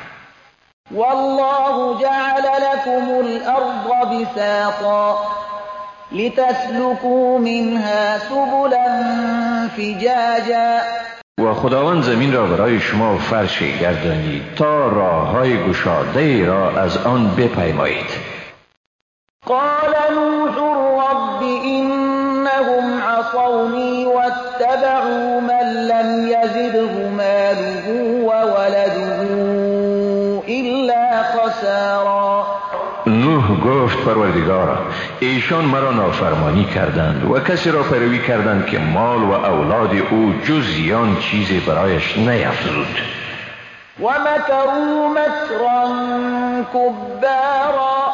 والله جعل لكم الأرض بساطا لتسلكوا منها سبلا فجاجا. و خداوند زمین را برای شما فرش گردانید تا راه‌های گشاده را از آن بپیمایید. قال نوح رب إنهم عصوني واتبعوا من لم يزده ماله وولده إلا خسارا. نوح گفت پروردگارا ایشان مرا نافرمانی کردند و کسی را پیروی کردند که مال و اولاد او جز زیان چیزی برایش نیفزود. ومكروا مكرا كبارا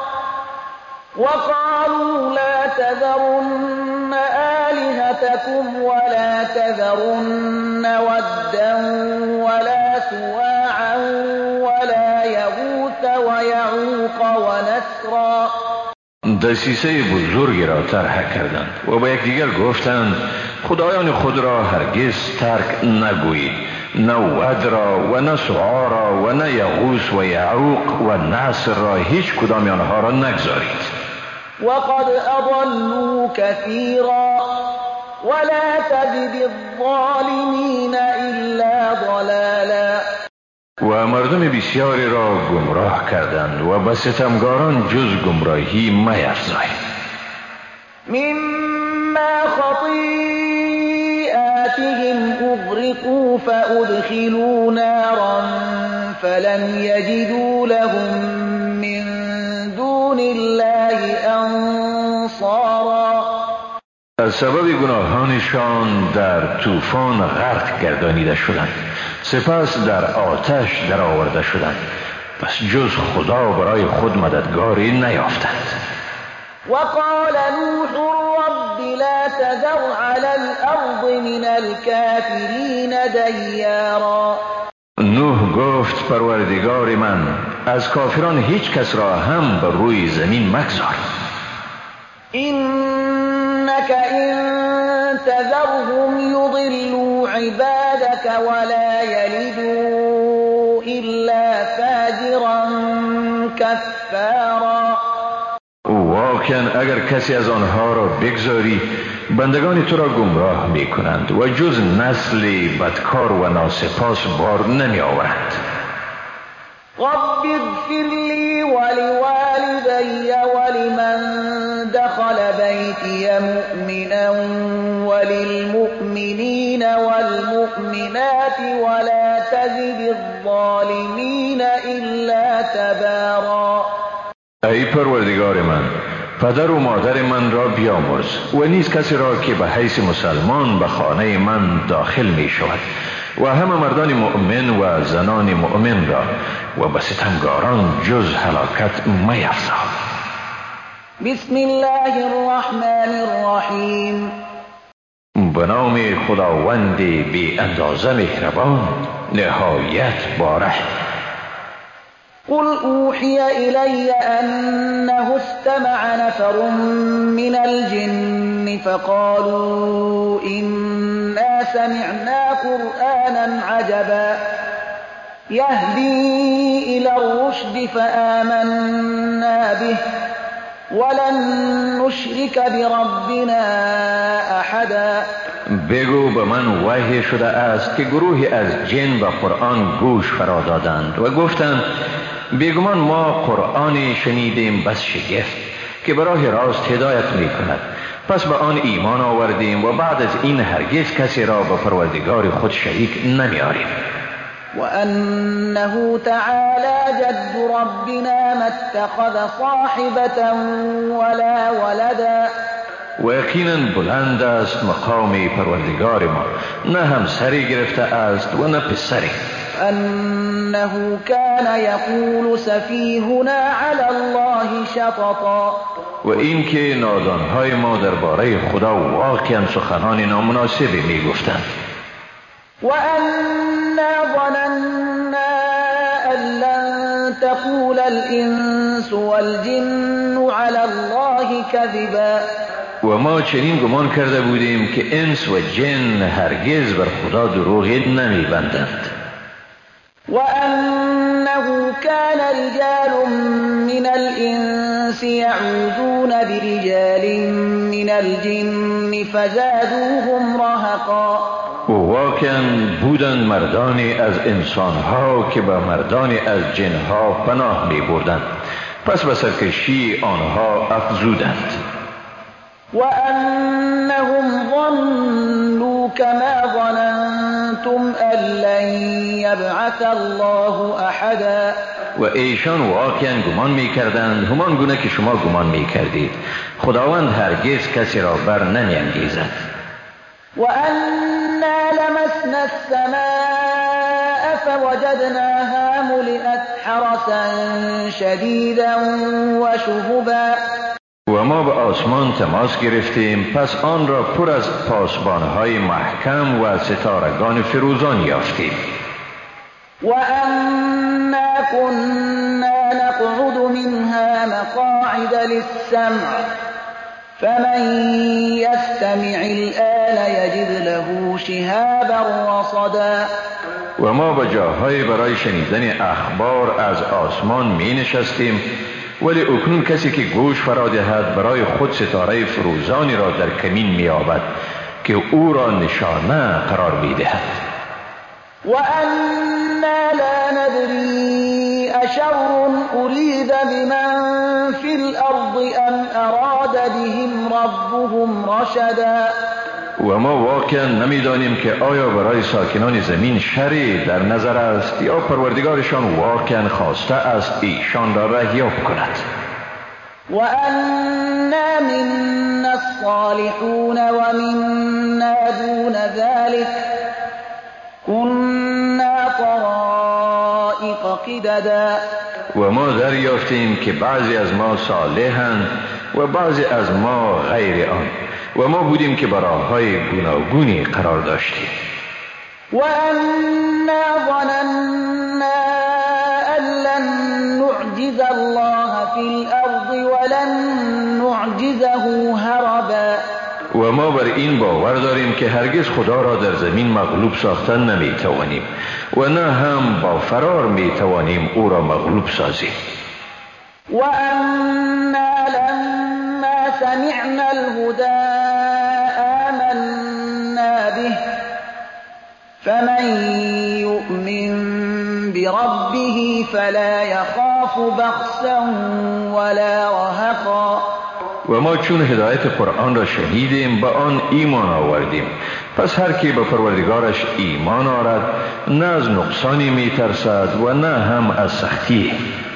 وقالوا لا تذرن آلهتكم ولا تذرن ودا ولا سواعا ولا يغوث ويعوق ونسرا. دسیسه بزرگی را طرح کردند و با یکدیگر گفتند خدایان خود را هرگز ترک نگویید، نه ود را و نه سوعا را و نه یغوث و یعوق و نصر را، هیچ کدام آنها را نگذارید. وقد أضلوا كثيرا ولا تزد الظالمين إلا ضلالا. و مردم بسیاری را گمراه کردند و به ستمگاران جز گمراهی میفزایید. مما خطيئاتهم أغرقوا فأدخلوا نارا فلم يجدوا لهم من دون الله أنصارا. از سبب گناهانشان در طوفان غرق گردانیده شدند، سپس در آتش در آورده شدند، پس جز خدا برای خود مددگاری نیافتند. وقال نوح رب لا تذر على الأرض من الكافرين دیارا. نوح گفت پروردگار من، از کافران هیچ کس را هم بر روی زمین مگذار. إنك إن تذرهم يضلوا عبادك ولا يلدوا إلا فاجرا كفارا. واقعا اگر کسی از آنها را بگذاری، بندگان تو را گمراه می کنند و جز نسل بدکار و ناسپاس بار نمی آورند. رب اغفر لي ولوالدي ولمن دخل بيتي مؤمنا وللمؤمنين والمؤمنات ولا تزد الظالمين إلا تبارا. ای پروردگار من، پدر و مادر من را بیامرز و نیز کسی را که به حیث مسلمان به خانه من داخل می شود و همه مردان مؤمن و زنان مؤمن را و به ستمگاران جز هلاکت میفزا. بسم الله الرحمن الرحیم. به نام خداوند بی اندازه مهربان، نهایت باره. قل أوحي إلي أنه استمع نفر من الجن فقالوا إنا سمعنا قرآنا عجبا يهدي إلى الرشد فآمنا به ولن نشرك بربنا أحدا. بگو به من وحی شده است که گروهی از جن به قرآن گوش فرا دادند و گفتند بیگمان ما قرآنی شنیدیم بس شگفت که به راه راست هدایت می کند، پس به آن ایمان آوردیم و بعد از این هرگز کسی را به پروردگار خود شریک نمیاریم. وأنه تعالى جد ربنا ما اتخذ صاحبة ولا ولدا. و یقینا بلند است مقام پروردگار ما، نه همسری گرفته است و نه پسری. أنه كان يقول سفيهنا على الله شططا. و این که نادانهای ما درباره خدا واقعا سخنان نامناسبی می گفتند. وأنا ظننا أن لن تقول الإنس والجن على الله كذبا. و ما چنین گمان کرده بودیم که انس و جن هرگز بر خدا دروغی نمی بندند. وأنه كان رجال من الإنس يعوذون برجال من الجن فزادوهم رهقا. و واقعا بودند مردانی از انسانها که به مردانی از جنها پناه می بردند، پس به سرکشی آنها افزودند. وأنهم ظنوا كما ظننتم أن لن يبعث الله أحدا. و ایشان واقعا گمان می کردند همان گونه که شما گمان می کردید، خداوند هرگز کسی را بر نمی انگیزد. وأنا لمسنا السماء فوجدناها ملئت حرسا شديدا وشهبا. و ما به آسمان تماس گرفتیم، پس آن را پر از پاسبانهای محکم و ستارگان فروزان یافتیم. وأنا كنا نقعد منها مقاعد للسمع فمن يستمع الآن يجد فاتخذوا شهابا رصدا و ما به جاهای برای شنیدن اخبار از آسمان می نشستیم، ولی اکنون کسی که گوش فرا دهد برای خود ستاره فروزانی را در کمین می یابد که او را نشانه قرار می دهد. وأنا لا ندري أشر أريد بمن في الأرض أم أراد بهم ربهم رشدا. و ما واقعا نمیدانیم که آیا برای ساکنان زمین شری در نظر است یا پروردگارشان واقعا خواسته است ایشان را رهیاب کند. وأنا منا الصالحون ومنا دون ذلك كنا طرائق قددا. و ما دریافتیم که بعضی از ما صالحند و بعضی از ما غیر آن، و ما بودیم که براهای گوناگونی قرار داشتیم. وأنا ظننا أن لن نعجز الله في الأرض ولن نعجزه هربا. و ما بر این باور داریم که هرگز خدا را در زمین مغلوب ساختن نمی توانیم و نه هم با فرار می توانیم او را مغلوب سازیم. وأنا لما سمعنا الهدى آمنا به فمن يؤمن بربه فلا يخاف بخسا ولا رهقا. و ما چون هدایت قرآن را شنیدیم به آن ایمان آوردیم، پس هر کی به پروردگارش ایمان آورد نه از نقصانی می ترسد و نه هم از سختی.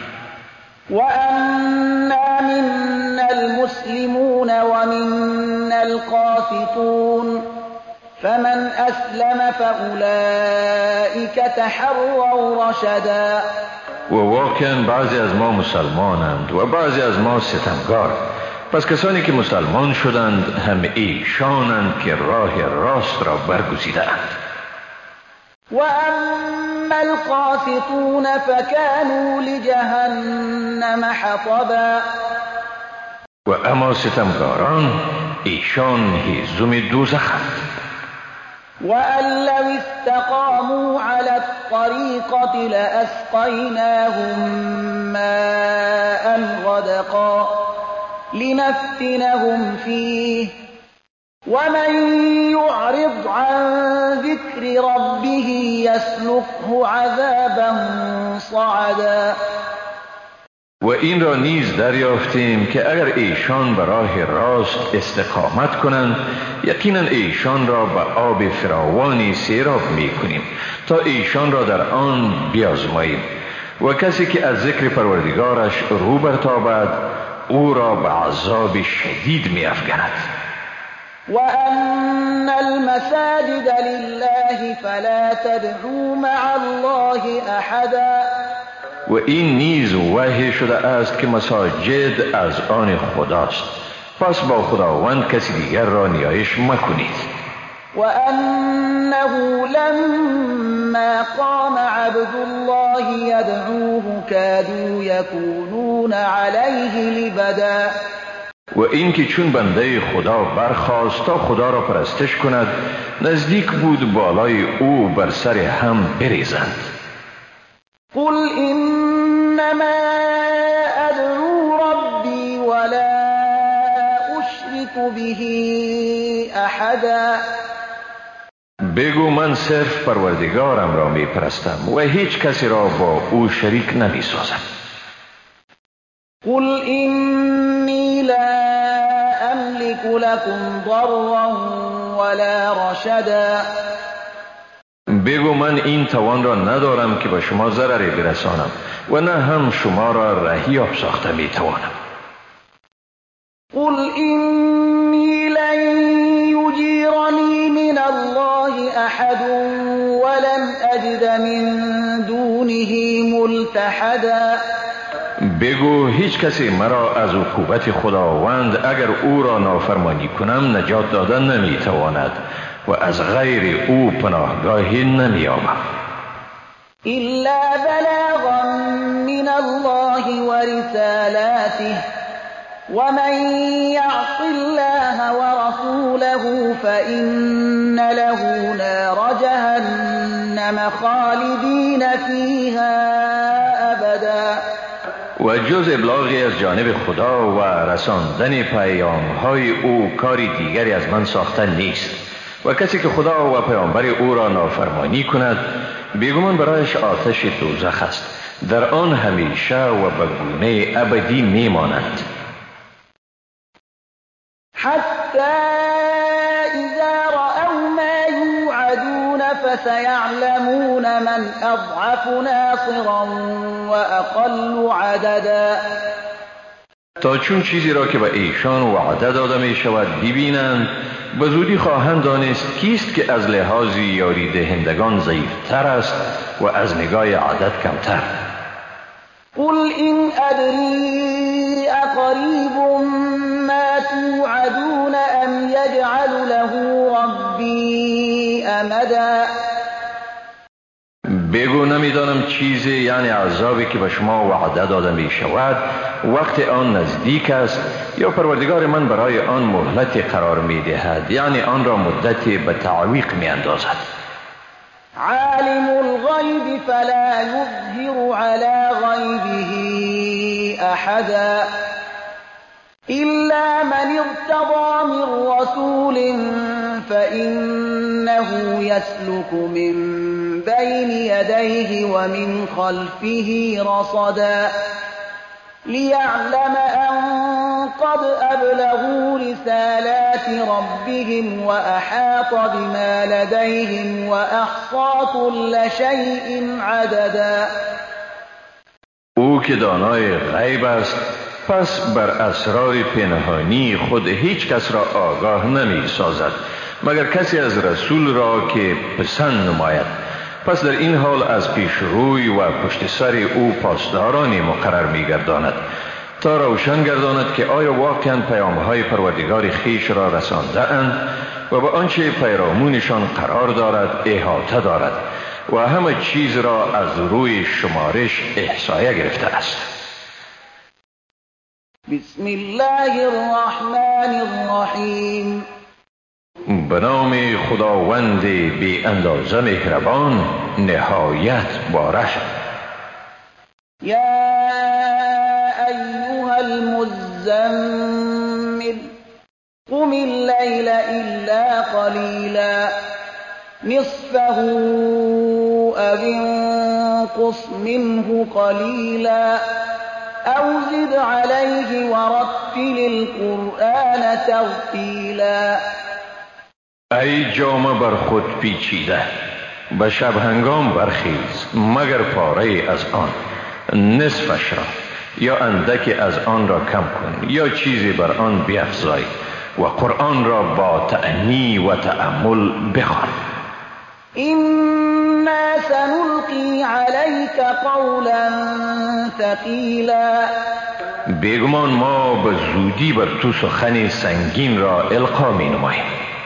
وأنا منا المسلمون ومنا القاسطون فمن أسلم فأولئك تحروا رشدا. و واقعا بعضی از ما مسلمانند و بعضی از ما ستمگار، پس کسانی که مسلمان شدند هم ایشانند که راه راست را برگزیدند. وأما القاسطون فكانوا لجهنم حطبا. و اما ستمگاران ایشان هیزم دوزخند. وأن لو استقاموا على الطريقة لأسقيناهم ماء غدقا لنفتنهم فيه ومن يعرض عن ذكر ربه يسلكه عذابا صعدا. و این را نیز دریافتیم که اگر ایشان به راه راست استقامت کنند یقینا ایشان را به آب فراوانی سیراب می کنیم تا ایشان را در آن بیازماییم، و کسی که از ذکر پروردگارش رو برتابد او را به عذاب شدید می افگند. وأن المساجد لله فلا تدعوا مع الله أحدا. و این نیز وحی شده است که مساجد از آن خداست، پس با خداوند کسی دیگر را نیایش مکنید. وأنه لما قام عبد الله يدعوه كادوا يكونون عليه لبدا. و این که چون بنده خدا برخاست تا خدا را پرستش کند نزدیک بود بالای او بر سر هم بریزند. قل إنما أدعو ربي ولا أشرك به أحدا. بگو من صرف پروردگارم را می پرستم و هیچ کسی را با او شریک نمی سازم. قل إني لا أملك لكم ضرا ولا رشدا. بگو من این توان را ندارم که به شما ضرری برسانم و نه هم شما را رهیاب ساخته می توانم. قل إني لن يجيرني من الله أحد ولن أجد من دونه ملتحدا. بگو هیچ کسی مرا از عقوبت خداوند اگر او را نافرمانی کنم نجات دادن نمی تواند و از غیر او پناهگاهی نمی یابم. إلا بلاغا من الله ورسالاته ومن يعص الله ورسوله فإن له جهنم خالدين فيها أبدا. و جز ابلاغی از جانب خدا و رساندن پیام‌های او کاری دیگری از من ساختن نیست و کسی که خدا و پیامبر او را نافرمانی کند بیگمان برایش آتش دوزخ است، در آن همیشه و به گونه ابدی میمانند. حتی اذا رأوا ما یوعدون فسیعلمون من اضعف ناصرا و اقل عددا. تا چون چیزی را که به ایشان وعده داده می شود ببینند، به زودی خواهند دانست کیست که از لحاظ یاری دهندگان ضعیفتر است و از نگاه عدد کمتر. قل إن أدري أقريب ما توعدون أم يجعل له ربي أمدا. بگو نمیدانم چیزی یعنی عذابی که به شما وعده داده می شود وقت آن نزدیک است یا پروردگار من برای آن مهلت قرار می دهد، یعنی آن را مدتی به تعویق می اندازد. عالم الغیب فلا یظهر على غیبه احدا إلا من ارتضى من رسول فإنه يسلك من بين يديه ومن خلفه رصدا ليعلم أن قد أبلغوا رسالات ربهم وأحاط بما لديهم وأحصى كل شيء عددا. او که دانای غیب است پس بر اسرار پنهانی خود هیچ کس را آگاه نمی سازد مگر کسی از رسول را که پسند نماید. پس در این حال از پیش روی و پشت سر او پاسدارانی مقرر می گرداند تا روشن گرداند که آیا واقعا پیامهای پروردگار خیش را رسانده اند و به آنچه پیرامونشان قرار دارد احاطه دارد و همه چیز را از روی شمارش احصایه گرفته است. بسم الله الرحمن الرحیم. به نام خداوند بی اندازه مهربان نهایت بارش. یا ایها المزمل قم اللیل الا قلیلا نصفه او انقص منه قلیلا او زد علیه ورتل القرآن ترتیلا. ای جامه بر خود پیچیده، به شب هنگام برخیز مگر پاره از آن، نصفش را یا اندکی از آن را کم کن یا چیزی بر آن بیفزای و قرآن را با تأنی و تأمل بخوان. إنا سنلقي عليك قولا ثقيلا. بیگمان ما به زودی بر تو سخن سنگین را القا می نماییم.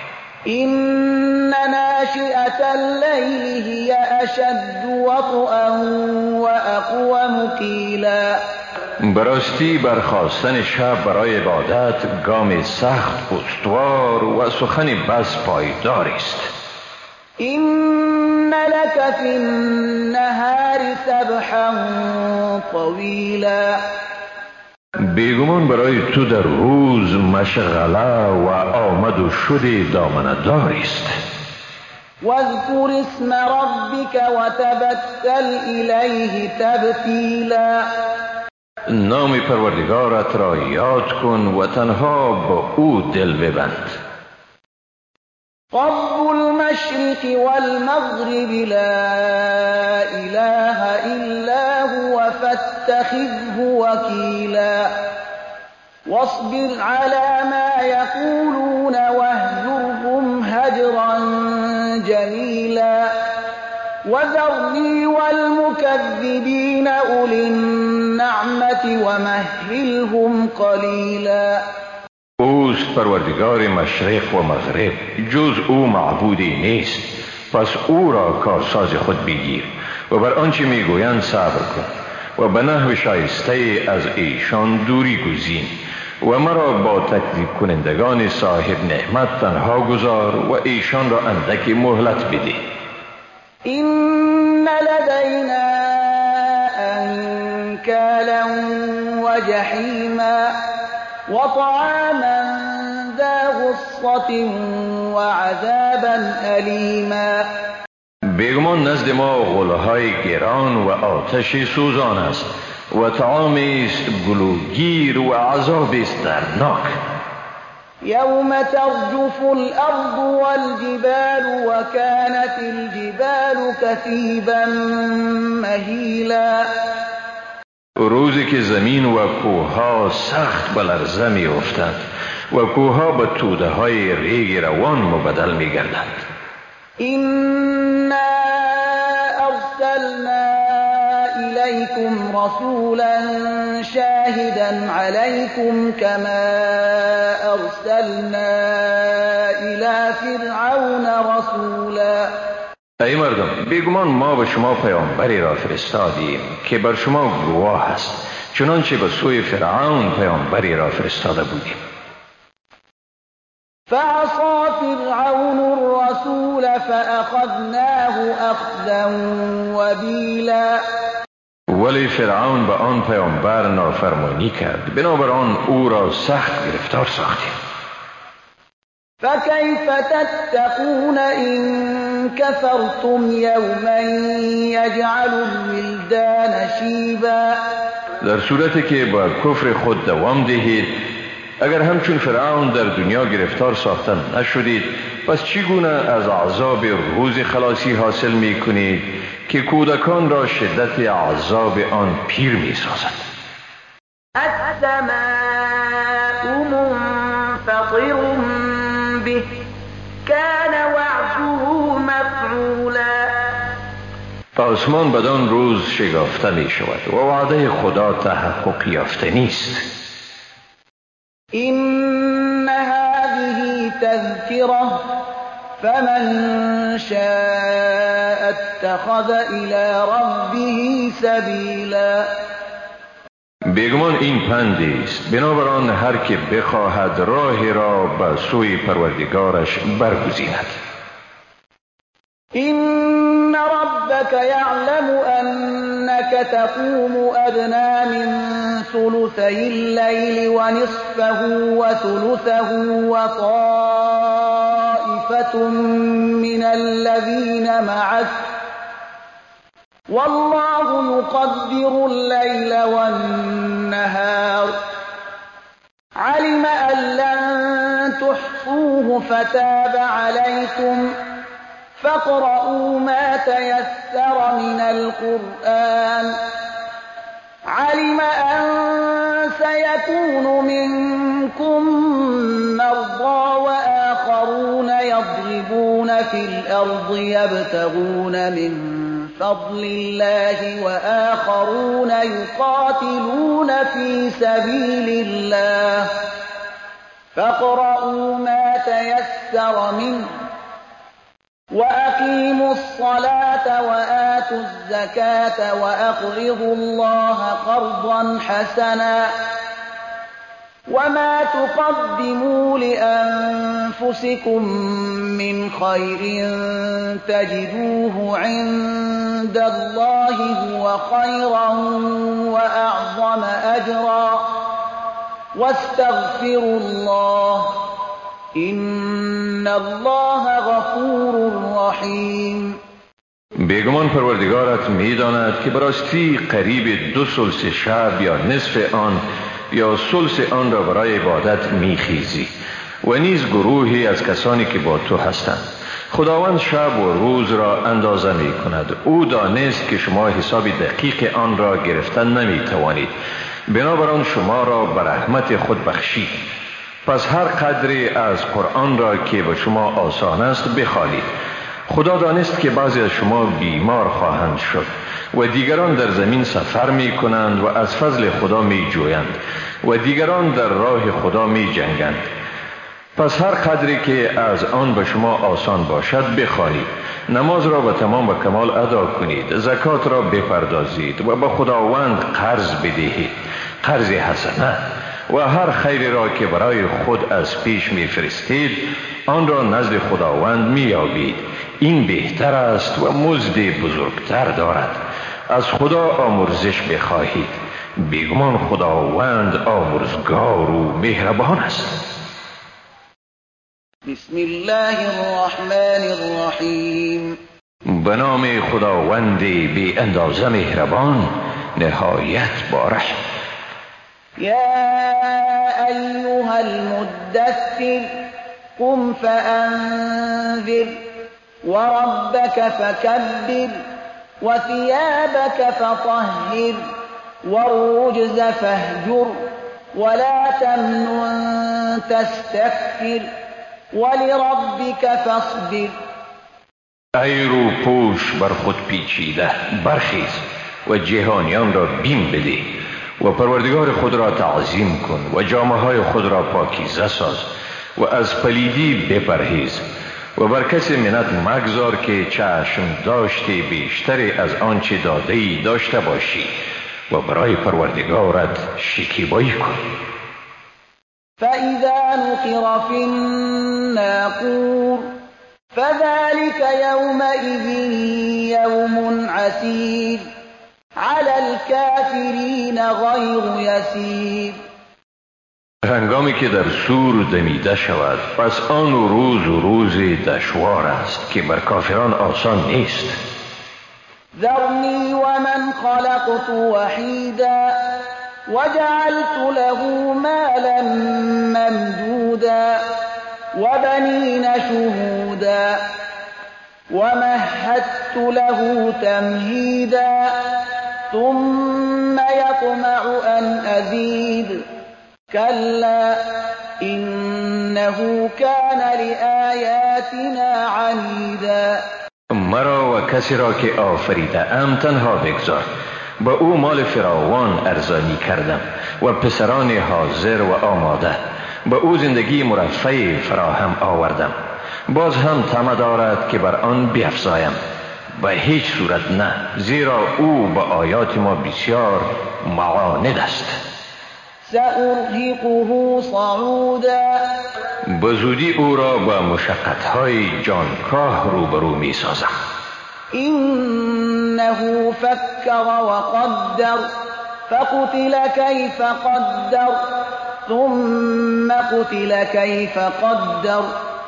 إن ناشئة الليل هي أشد وطئا وأقوم قيلا. براستی برخاستن شب برای عبادت گام سخت استوار و سخن بس پایدار است. إن لك في النهار سبحا طويلا. بیگمان برای تو در روز مشغله و آمد و شد دامنه‌دار است. واذكر اسم ربك وتبتل إليه تبتیلا. نام پروردگارت را یاد کن و تنها با او دل ببند. رب المشرق والمغرب لا إله إلا هو فاتخذه وكيلا واصبر على ما يقولون واهجرهم هجرا جميلا وذرني والمكذبين أولي النعمة ومهلهم قليلا. اوست پروردگار مشرق و مغرب، جز او معبودی نیست، پس او را کارساز خود بگیر و بر آنچه میگویند صبر کن و به نحو شایسته از ایشان دوری گزین و مرا با تکذیب کنندگان صاحب نعمت تنها گذار و ایشان را اندکی مهلت بده. مثلا وجحيما وطعاما ذا غصة وعذابا أليما. بیگمان نزد ما غله‌های گران و آتشی سوزان است و طعامی است گلوگیر و عذابی است دردناک. يوم ترجف الأرض والجبال وكانت الجبال كثيبا مهيلا. روزی که زمین و کوه‌ها سخت به لرزه می‌افتند و کوه‌ها به توده‌های ریگ روان مبدل می‌گردند. إنا أرسلنا إليكم رسولا شاهدا عليكم كما أرسلنا إلى فرعون رسولا. ای مردم، بیگمان ما به شما پیامبری را فرستادیم که بر شما گواه است، چنانچه به سوی فرعون پیامبری را فرستاده بودیم. فعصى فرعون الرسول فأخذناه أخذا وبیلا. ولی فرعون به آن پیامبر نافرمانی کرد، بنابراین او را سخت گرفتار ساختیم. فكيف تتقون إن كفرتم يوما يجعل الولدان شيبا. در صورتی که با کفر خود دوام دهید، اگر همچون فرعون در دنیا گرفتار ساخته نشدید، پس چگونه از عذاب روز خلاصی حاصل می کنید که کودکان را شدت عذاب آن پیر می سازد؟ السماء منفطر به كان وعده مفعولا. آسمان بدان روز شگافته می شود و وعده خدا تحقق یافته نیست. إن هذه تذكرة فمن شاء اتخذ إلى ربه سبيلا. بیگمان این پندی است، بنابراین هر که بخواهد راه را به سوی پروردگارش برگزیند. إن ربك يعلم أنك تقوم أدنى من ثلثي الليل ونصفه وثلثه وطائفة من الذين معك والله يقدر الليل والنهار علم أن لن تحصوه فتاب عليكم فاقرؤوا ما تيسر من القرآن علم أن سيكون منكم مرضى وآخرون يضربون في الأرض يبتغون من فضل الله وآخرون يقاتلون في سبيل الله فاقرؤوا ما تيسر منه وأقيموا الصلاة وآتوا الزكاة وأقرضوا الله قرضا حسنا وما تقدموا لأنفسكم من خير تجدوه عند الله هو خيرا وأعظم أجرا واستغفروا الله إن الله غفور رحیم. بیگمان پروردگارت می‌داند که براستی قریب 2 ثلث شب یا نصف آن یا ثلث آن را برای عبادت میخیزی و نیز گروهی از کسانی که با تو هستند. خداوند شب و روز را اندازه می کند. او دانست که شما حساب دقیق آن را گرفتن نمی توانید، بنابراین شما را به رحمت خود بخشید. پس هر قدری از قرآن را که به شما آسان است بخوانید. خدا دانست که بعضی از شما بیمار خواهند شد و دیگران در زمین سفر می کنند و از فضل خدا می جویند و دیگران در راه خدا می جنگند. پس هر قدری که از آن به شما آسان باشد بخوانید. نماز را به تمام و کمال ادا کنید، زکات را بپردازید و به خداوند قرض بدهید، قرض حسنه، و هر خیر را که برای خود از پیش میفرستید آن را نزد خداوند میابید. این بهتر است و مزد بزرگتر دارد. از خدا آمرزش بخواهید. بیگمان خداوند آمرزگار و مهربان است. بسم الله الرحمن الرحیم. به نام خداوند بی اندازه مهربان نهایت بارش. یا ایها المدثر قم فانذر وربك فكبر وثيابك فطهر والرجز فاهجر ولا تمنن تستكثر ولربك فاصبر. ای رو پوش بر خود پیچیده برخیز و جهانیان را بیم بده و پروردگار خود را تعظیم کن و جامه‌های خود را پاکیزه ساز و از پلیدی بپرهیز و بر کسی منت مگذار که چشم داشتی بیشتری از آنچه داده‌ای داشته باشی و برای پروردگارت شکیبایی کن. فإذا نقر في الناقور فذلك يومئذ يوم عسير على الكافرين غير يسير. هنگامی که در سور دمیده شود پس آن روز دشوار است که بر کافران آسان نیست. ذرني ومن خلقت وحيدا وجعلت له مالا ممدودا وبنين شهودا ومهدت له تمهيدا ثم يطمع أن أزيد كلا إنه كان لآياتنا عنيدا. مرا و کسی را که آفریده ام تنها بگذار. با او مال فراوان ارزانی کردم و پسران حاضر و آماده. با او زندگی مرفه فراهم آوردم. باز هم طمع دارد که بر آن بیفزایم. به هیچ صورت نه، زیرا او به آیات ما بسیار معاند است. سأرهقه صعودا. به زودی او را به مشقت‌های جانکاه روبرو می سازم. إنه فكر وقدر فقتل كيف قدر ثم قتل كيف قدر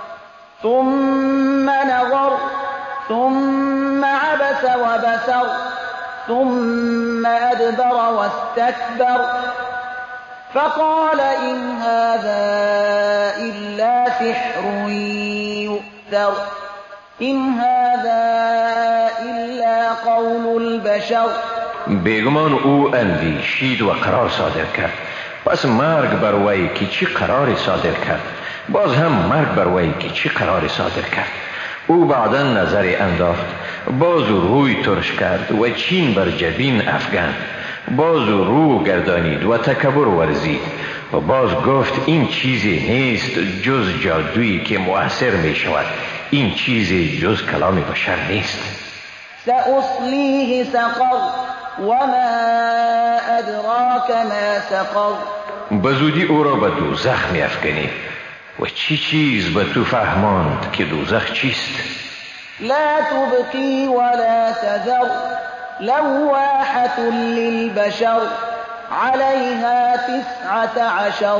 ثم نظر ثم عبس وبسر ثم أدبر واستكبر فقال إن هذا إلا سحر يؤثر إن هذا إلا قول البشر. بیگمان او اندیشید و قرار صادر کرد. پس مرگ بر وی که چی قراری صادر کرد. باز هم مرگ بر وی که چی قراری صادر کرد. او بعدا نظری انداخت. باز روی ترش کرد و چین بر جبین افگند. باز رو گردانید و تکبر ورزید و باز گفت این چیزی نیست جز جادویی که مؤثر می شود. این چیزی جز کلام بشر نیست. سأصليه سقر وما أدراك ما سقر. بزودی او را به دوزخ می افکنی و چی چیز به تو فهماند که دوزخ چیست؟ لا تبقي ولا تذر لواحة للبشر عليها 19.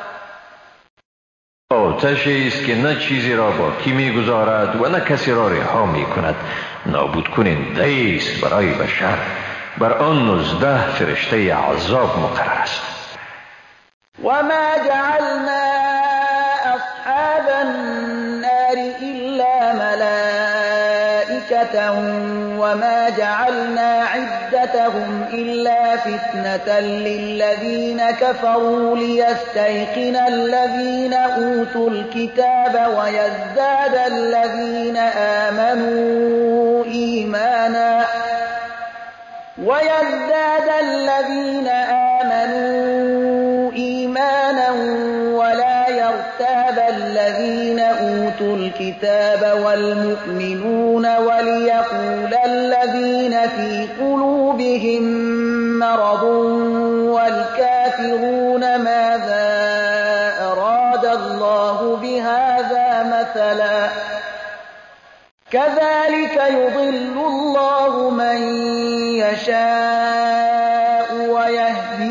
آتشی است که نه چیزی را باقی می‌گذارد و نه کسی را رها می‌کند. نابود کننده است برای بشر. بر آن 19 فرشته عذاب مقرر است. وما جعلنا أصحاب النار إلا ملائكة وما جعلنا عدتهم إلا فتنة للذين كفروا ليستيقن الذين أوتوا الكتاب ويزداد الذين آمنوا إيمانا ولا يرتاب الذين أوتوا الكتاب والمؤمنون وليقول الذين في قلوبهم مرض والكافرون ماذا أراد الله بهذا مثلا كذلك يضل الله من يشاء ويهدي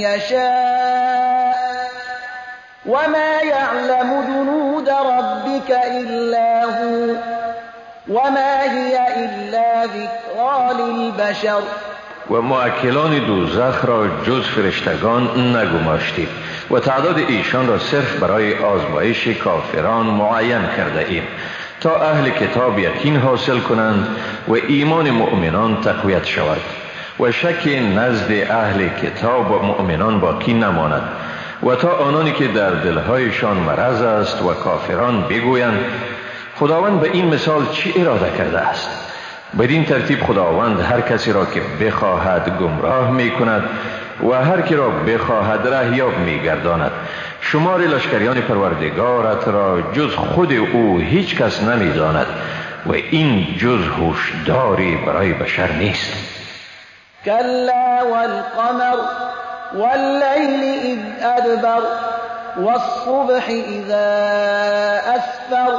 يشاء وما يعلم جنود ربك إلا هو وما هي إلا ذكرى للبشر. و مؤکلان دوزخ را جز فرشتگان نگماشتید و تعداد ایشان را صرف برای آزمایش کافران معین کرده ایم تا اهل کتاب یقین حاصل کنند و ایمان مؤمنان تقویت شود و شک نزد اهل کتاب و مؤمنان باقی نماند و تا آنانی که در دلهایشان مرض است و کافران بگویند خداوند به این مثال چی اراده کرده است. بدین ترتیب خداوند هر کسی را که بخواهد گمراه می کند و هر کی را بخواهد رهیاب می گرداند. شمار لشکریان پروردگارت را جز خود او هیچ کس نمی داند و این جز هوشداری برای بشر نیست. كلا والقمر والليل إذ أدبر والصبح إذا أسفر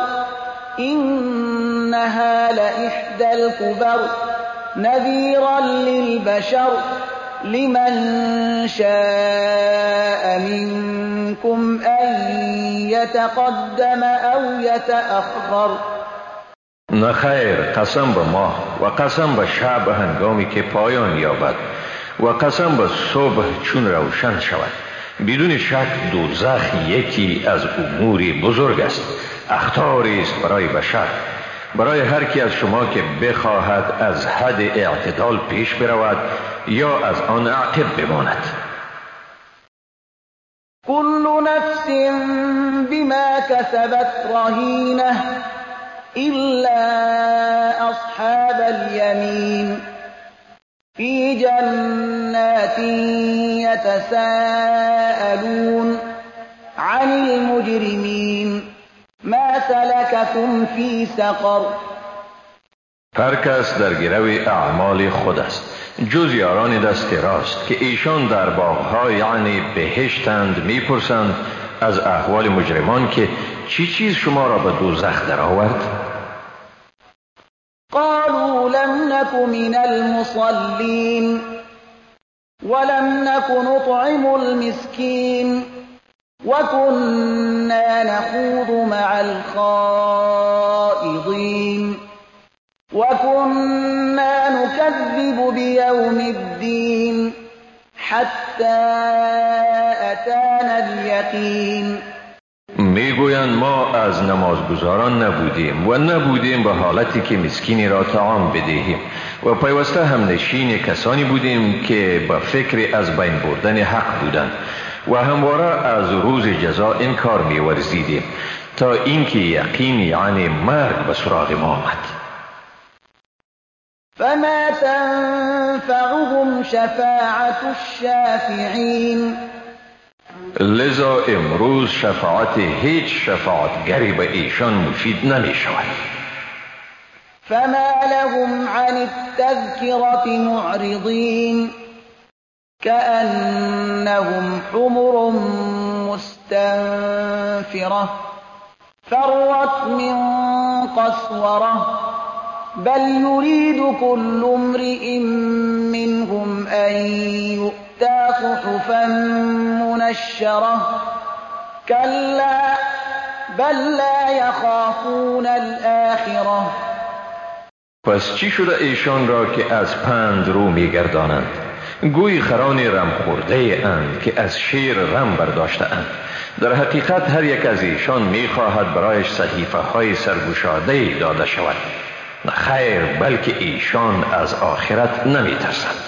إنها لإحدى الكبر نذيرا للبشر لمن شاء منكم أن يتقدم أو يتأخر. نخیر، قسم به ماه و قسم به شب هنگامی که پایان یابد و قسم به صبح چون روشن شود. بدون شک دوزخ یکی از اموری بزرگ است، اخطاری است برای بشر، برای هر کی از شما که بخواهد از حد اعتدال پیش برود یا از آن عاقب بماند. كل نفس بما كسبت رهينة إلا أصحاب اليمين في جنات يتساءلون عن المجرمين ما سلككم في سقر. هر کس در گرو اعمال خود است جز یاران دست راست که ایشان در باغ‌ها یعنی بهشتند میپرسند از احوال مجرمان که چی چیز شما را به دوزخ درآورد؟ قالوا لم نك من المصلين ولم نك نطعم المسكين وكنا نخوض مع الخائضين وكنا نكذب بيوم الدين حتى أتانا اليقين. میگویند ما از نمازگزاران نبودیم و نبودیم به حالتی که مسکینی را طعام بدهیم و پیوسته هم نشین کسانی بودیم که به فکر از بین بردن حق بودند و همواره از روز جزا انکار می‌ورزیدیم تا اینکه یقین یعنی مرگ به سراغ ما آمد. فما تنفعهم شفاعة الشافعين. لذا امروز شفاعت هیچ شفاعتگری به ایشان مفید نمی شود. فما لهم عن التذكرة معرضين كأنهم حمر مستنفرة فرت من قسورة بل يريد كل امرئ منهم أن يؤتى صحفا منشرة كلا بل لا يخافون الآخرة. پس چی شده ایشان را که از پند رو میگردانند؟ گوی خران رم خورده اند که از شیر رم برداشته اند. در حقیقت هر یک از ایشان میخواهد برایش صحیفه های سرگشاده داده شود. نه خیر، بلکه ایشان از آخرت نمیترسند.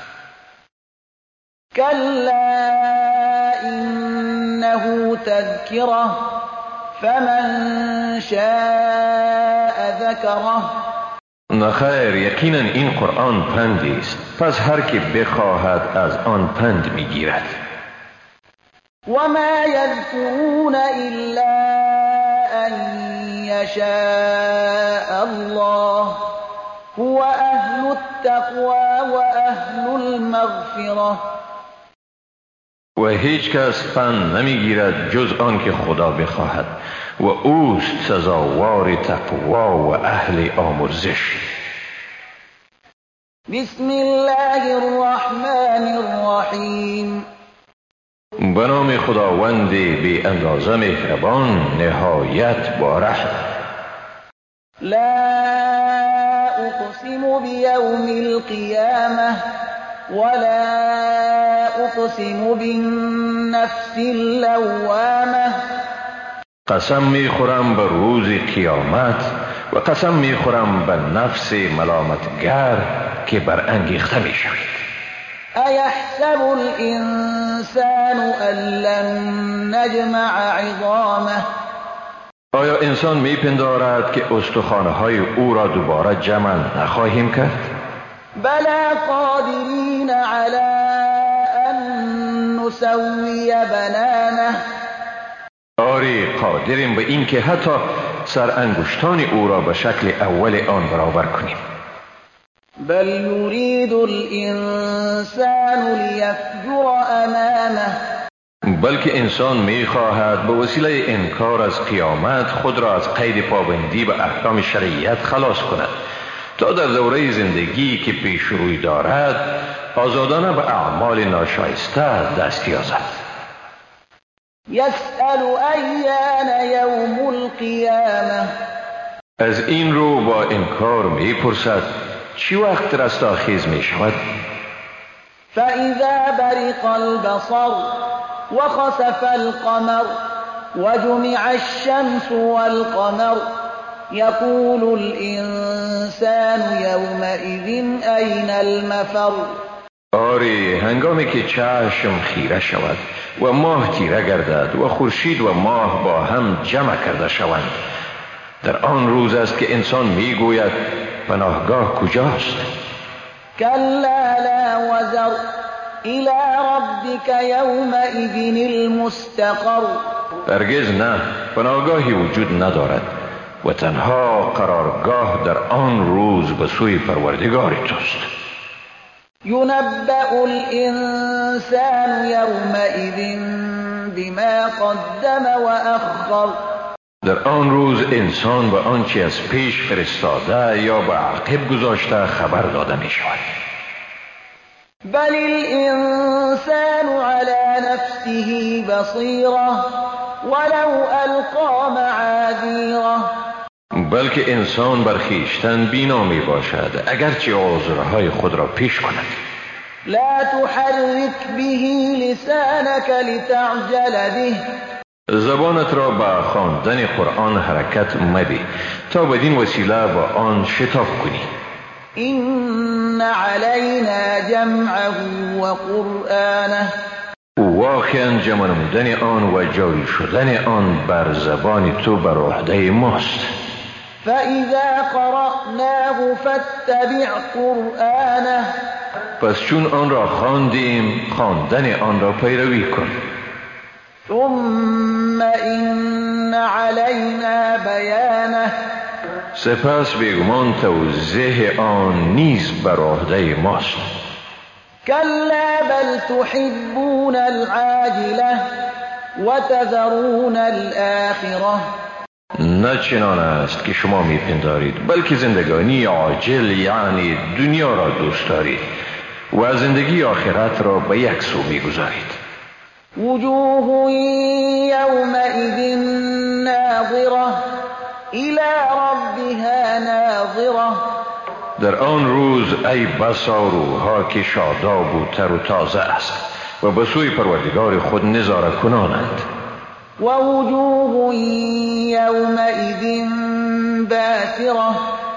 كلا إنه تذكرة فمن شاء ذكره. نخیر، یقینا این قرآن پندی است، پس هر که بخواهد از آن پند میگیرد. وما يذكرون إلا أن يشاء الله هو أهل التقوى وأهل المغفرة. و هیچ کس پند نمیگیرد جز آن که خدا بخواهد و اوست سزاوار تقوا و اهل آمرزش. بسم الله الرحمن الرحیم به نام خداوند بی اندازه مهربان نهایت باره. لا اقسم بیوم القیامه ولا اقسم بالنفس اللوامه. قسم میخورم به روز قیامت و قسم میخورم به نفس ملامتگر که برانگیخته میشود. ایحسب الانسان ان لن نجمع عظامه. آیا انسان میپندارد که استخوان‌های او را دوباره جمع نخواهیم کرد؟ بلی قادرین علی ان نسوی بنانه. آری قادریم به این که حتی سر انگشتان او را به شکل اول آن برابر کنیم. بل یرید الانسان لیفجر امامه. بلکه انسان میخواهد به وسیله انکار از قیامت خود را از قید پابندی به احکام شریعت خلاص کند تا در دوره زندگی که پیش روی دارد آزادانه به اعمال ناشایسته دست یازد. یسأل ایان یوم القیامه. از این رو با انکار میپرسد چی وقت رستاخیز میشود؟ فاذا برق البصر وخسف القمر وجمع الشمس والقمر يقول الانسان يومئذ أين المفر. آری هنگامی که چشم خیره شود و ماه تیره گردد و خورشید و ماه با هم جمع کرده شوند، در آن روز است که انسان میگوید پناهگاه کجاست؟ كلا لا وزر إلى ربك يومئذ المستقر. هرگز نه، پناهگاهی وجود ندارد و تنها قرارگاه در آن روز به سوی پروردگار توست. ينبأ الإنسان يومئذ بما قدم وأخر. در آن روز انسان به آنچه از پیش فرستاده یا به عقب گذاشته خبر داده می شود. بل الإنسان على نفسه بصيرة ولو ألقى معاذيره. بلکه انسان بر خویشتن بینا می باشد اگرچه عذرهای خود را پیش کند. لا تحرك به لسانك لتعجل به. زبانت را به خواندن قرآن حرکت مده تا بدین وسیله با آن شتاب کنی. إن علينا جمعه وقرآنه. واقعا جمع نمودن آن و جاری شدن آن بر زبان تو بر عهده ماست. فإذا قرأناه فاتبع قرآنه. پس چون آن را خواندیم خواندن آن را پیروی کن. ثم إن علينا بيانه. سپس بیگمان توضیح آن نیز بر عهده ماست. كلا بل تحبون العاجلة وتذرون الآخرة. نه چنان است که شما میپندارید، بلکه زندگانی عاجل یعنی دنیا را دوست دارید و زندگی آخرت را به یک سو میگذارید. وجوه يومئذ ناظرة إلى ربها ناظرة. در آن روز ای بسا روحها که شاداب و تر و تازه است و به سوی پروردگار خود نظاره کنانند. ووجوه يومئذ باسرة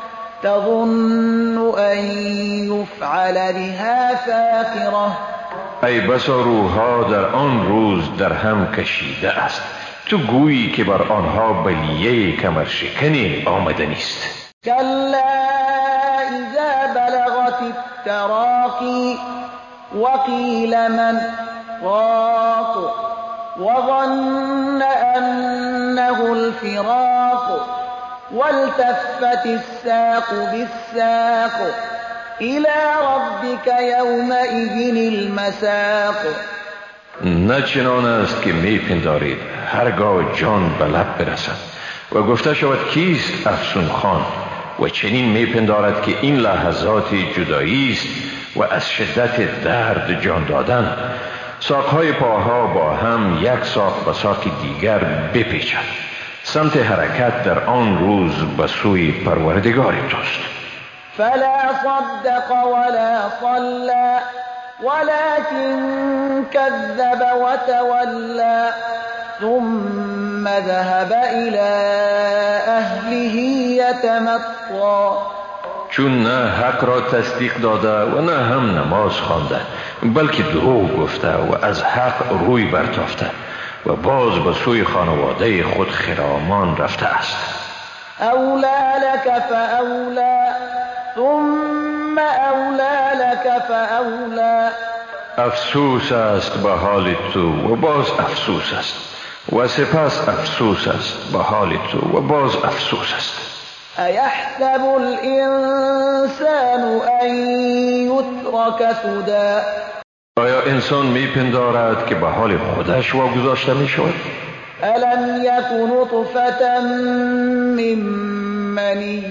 تظن أن يفعل بها فاقرة. ای بسا روحها در آن روز در هم کشیده است، تو گویی که بر آنها بلیه کمرشکنی آمده نیست. كلا إذا بلغت التراقي وقيل من راق وظن أنه الفراق والتفت الساق بالساق إلى ربك يومئذ المساق. نه چنان است که میپندارید هرگاه جان به لب برسد و گفته شود کیست افسون خان و چنین میپندارد که این لحظات جدایی است و از شدت درد جان دادن، ساقهای پاها با هم یک ساق به ساق دیگر بپیچد. سمت حرکت در آن روز به سوی پروردگار توست. فلا صدق ولا صلى ولكن كذب وتولى ثم ذهب إلى أهله يتمطى. چون نه حق را تصدیق داده و نه هم نماز خوانده، بلکه دروغ گفته و از حق روی برتافته و باز به سوی خانواده خود خرامان رفته است. أولى لك فأولى ثم أولى لك فأولى. افسوس است به حال تو و باز افسوس است و سپس افسوس است به حال تو و باز افسوس است. أيحسب الإنسان أن يترك سدى. آیا انسان میپندارد که به حال خودش واگذاشته می شود؟ ألم یک نطفة من منی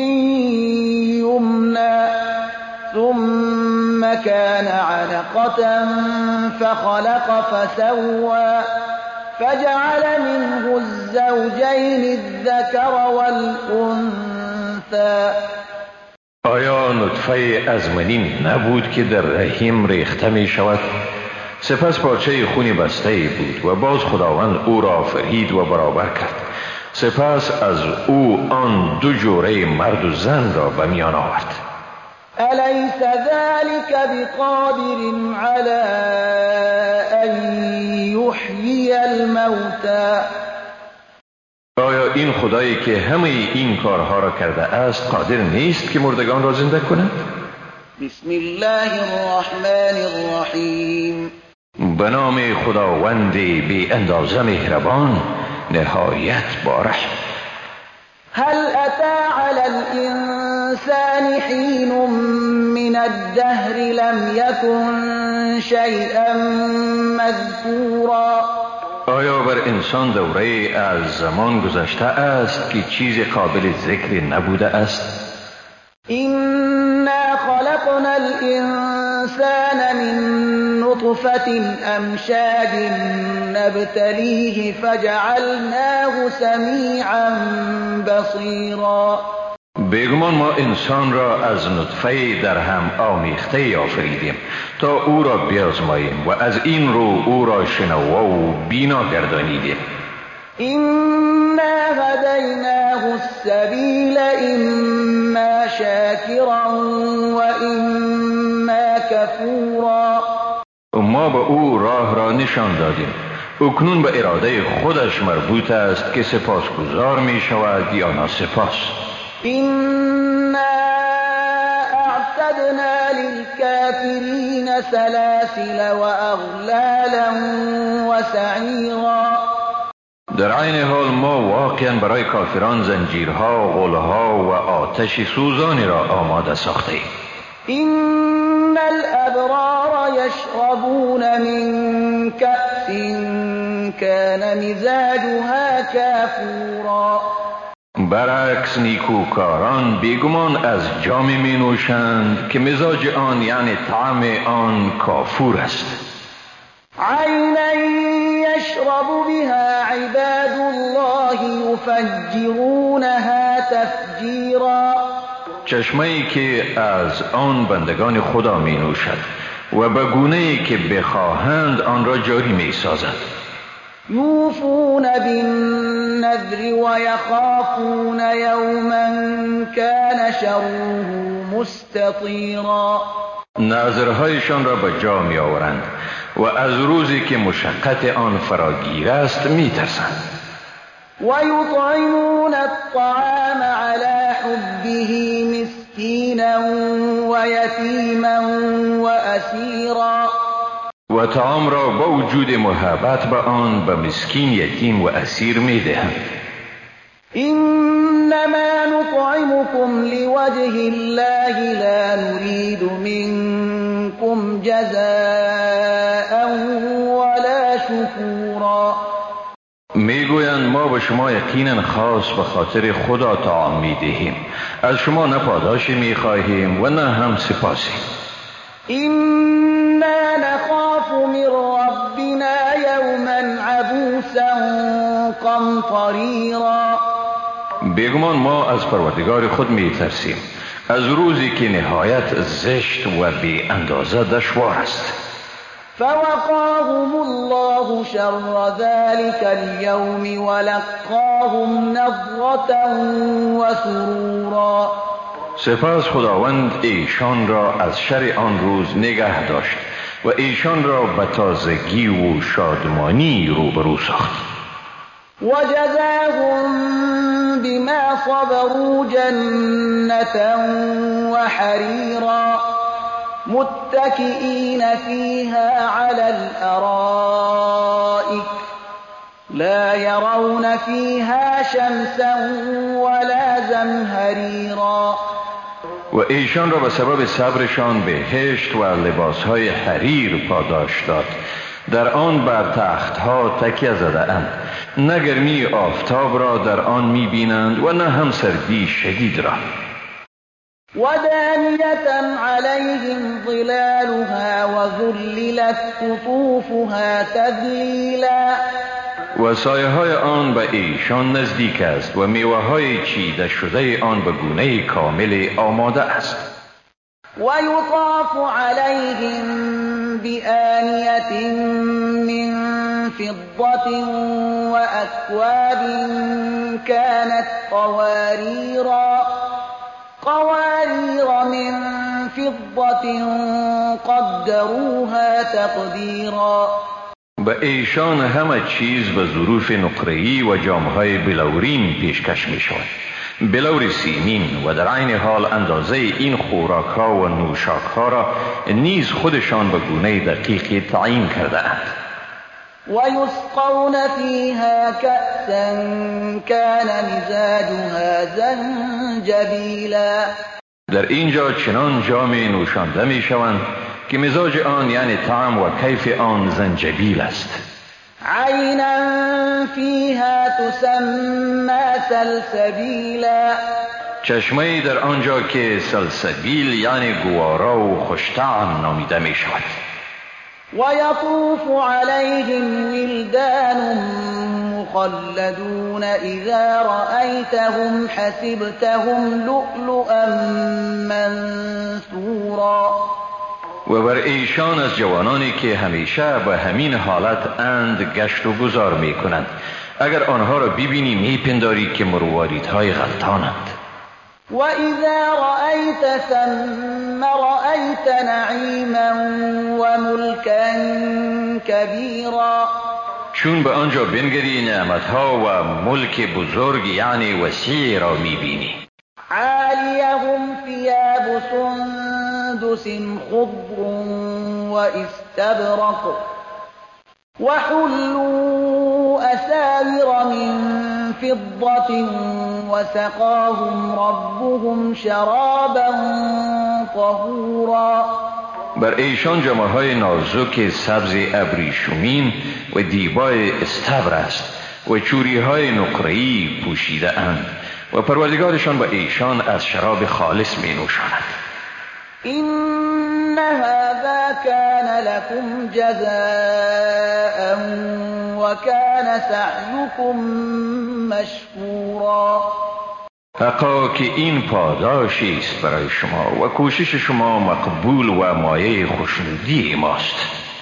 یمنی ثم كان علقة فخلق فسوى فجعل منه الزوجين الذكر والأنثى. آیا نطفه از منی نبود که در رحم ریخته می شود؟ سپس پارچه خونی بسته بود و باز خداوند او را فرید و برابر کرد. سپس از او آن دو جوره مرد و زن را به میان آورد. أليس ذلك بقادر على أن يحيي الموتى. آیا این خدایی که همه این کارها را کرده است قادر نیست که مردگان را زنده کند؟ بسم الله الرحمن الرحیم. به نام خداوند بی اندازه مهربان نهایت با رحم. هل أتى على الإنسان حين من الدهر لم يكن شيئا مذكورا. آیا بر انسان دوره از زمان گذشته است که چیز قابل ذکر نبوده است؟ إنا خلقنا الإنسان من نطفة أمشاج نبتليه فجعلناه سميعا بصيرا. بیگمان ما انسان را از نطفه در هم آمیخته آفریدیم تا او را بیازماییم و از این رو او را شنوا و بینا گردانیدیم. إنا هديناه السبيل إما شاكرا وإما كفورا. ما به او راه را نشان دادیم. اکنون به اراده خودش مربوط است که سپاسگزار می شود یا ناسپاس. إنا أعتدنا للكافرين سلاسل وأغلالا وسعيرا. در عین حال ما واقعا برای کافران زنجیرها، غلها و آتش سوزانی را آماده ساخته ایم. إن الأبرار يشربون من كأس كان مزاجها كافورا. برعکس نیکوکاران بیگمان از جامی می نوشند که مزاج آن یعنی طعم آن کافور است. عینا یشرب بها عباد الله یفجرونها تفجیرا. چشمه‌ای که از آن بندگان خدا می نوشد و به گونه‌ای که بخواهند آن را جاری می سازند. یوفون بالنذر و یخافون یوما کان شره مستطیرا. نذرهایشان را به جا می آورند و از روزی که مشقت آن فراگیر است می ترسند. و یطعمون الطعام على حبه مسکینا و یتیما و اسیرا. و طعام را با وجود محبت به آن به مسکین، یتیم و اسیر می دهند. انما نطعمكم لوجه الله لا نريد منكم جزاء ولا شكورا. میگویند ما به شما یقینا خاص به خاطر خدا طعام می دهیم، از شما نه پاداشی می خواهیم و نه هم سپاسی. إنا نخاف من شمسا قمطريرا. بیگمان ما از پروردگار خود می ترسیم از روزی که نهایت زشت و بی اندازه دشوار است. فوقاهم الله شر ذلك اليوم ولقاهم نضرة وسرورا. سپس خداوند ایشان را از شر آن روز نگه داشت و ایشان را به تازگی و شادمانی روبرو ساخت. وجزاهم بما صبروا جنة وحريرا متكئين فيها على الأرائك لا يرون فيها شمسا ولا زمهريرا. و ایشان را به سبب صبرشان بهشت و لباسهای حریر پاداش داد. در آن بر تختها تکیه زده اند. نه گرمی آفتاب را در آن می بینند و نه هم سردی شدید را. ودانية عليهم ظلالها وذللت قطوفها تذلیلا. و سایه های آن به ایشان نزدیک است و میوه های چیده شده آن به گونه کامل آماده است. ويطاف عليهم بآنية من فضة وأكواب كانت قوارير من فضة قدروها تقديرا. به ایشان همه چیز به ظروف نقره‌ای و جامهای بلورین پیشکش می شود. بلور سیمین و در عین حال اندازه این خوراک ها و نوشاک ها را نیز خودشان به گونه دقیقی تعیین کرده اند. ويسقون فيها كأسا كان مزاجها زنجبیلا. در اینجا چنان جام نوشانده می شوند که مزاج آن یعنی طعم و کیف آن زنجبیل است. عینا فیها تسمى سلسبیلا. چشمه در آنجا که سلسبیل یعنی گوارا و خوشطعم نامیده می شود. ويطوف عليهم ولدان مخلدون إذا رأيتهم حسبتهم لؤلؤا منثورا. و بر ایشان از جوانانی که همیشه به همین حالت اند گشت و گذار می کنند. اگر آنها را ببینی می پنداری که مرواریدهای غلطانند. وإذا رأيت ثم رأيت نعيما وملكا كبيرا. چون به آنجا بنگری نعمتها و ملک بزرگ یعنی وسیع را می بینی. عالیهم ثياب سندس خضر واستبرق وحلوا أساور من فضة وسقاهم ربهم شرابا طهورا. بر ایشان جامه های نازک سبز ابریشمین و دیبای استبر است و چوری های نقره‌ای پوشیده اند و پروردگارشان به ایشان از شراب خالص می نوشاند. إن هذا كان لكم جزاء وكان سعيكم مشكورا. حقا که این پاداشی است برای شما و کوشش شما مقبول و مایه خوشنودی ماست.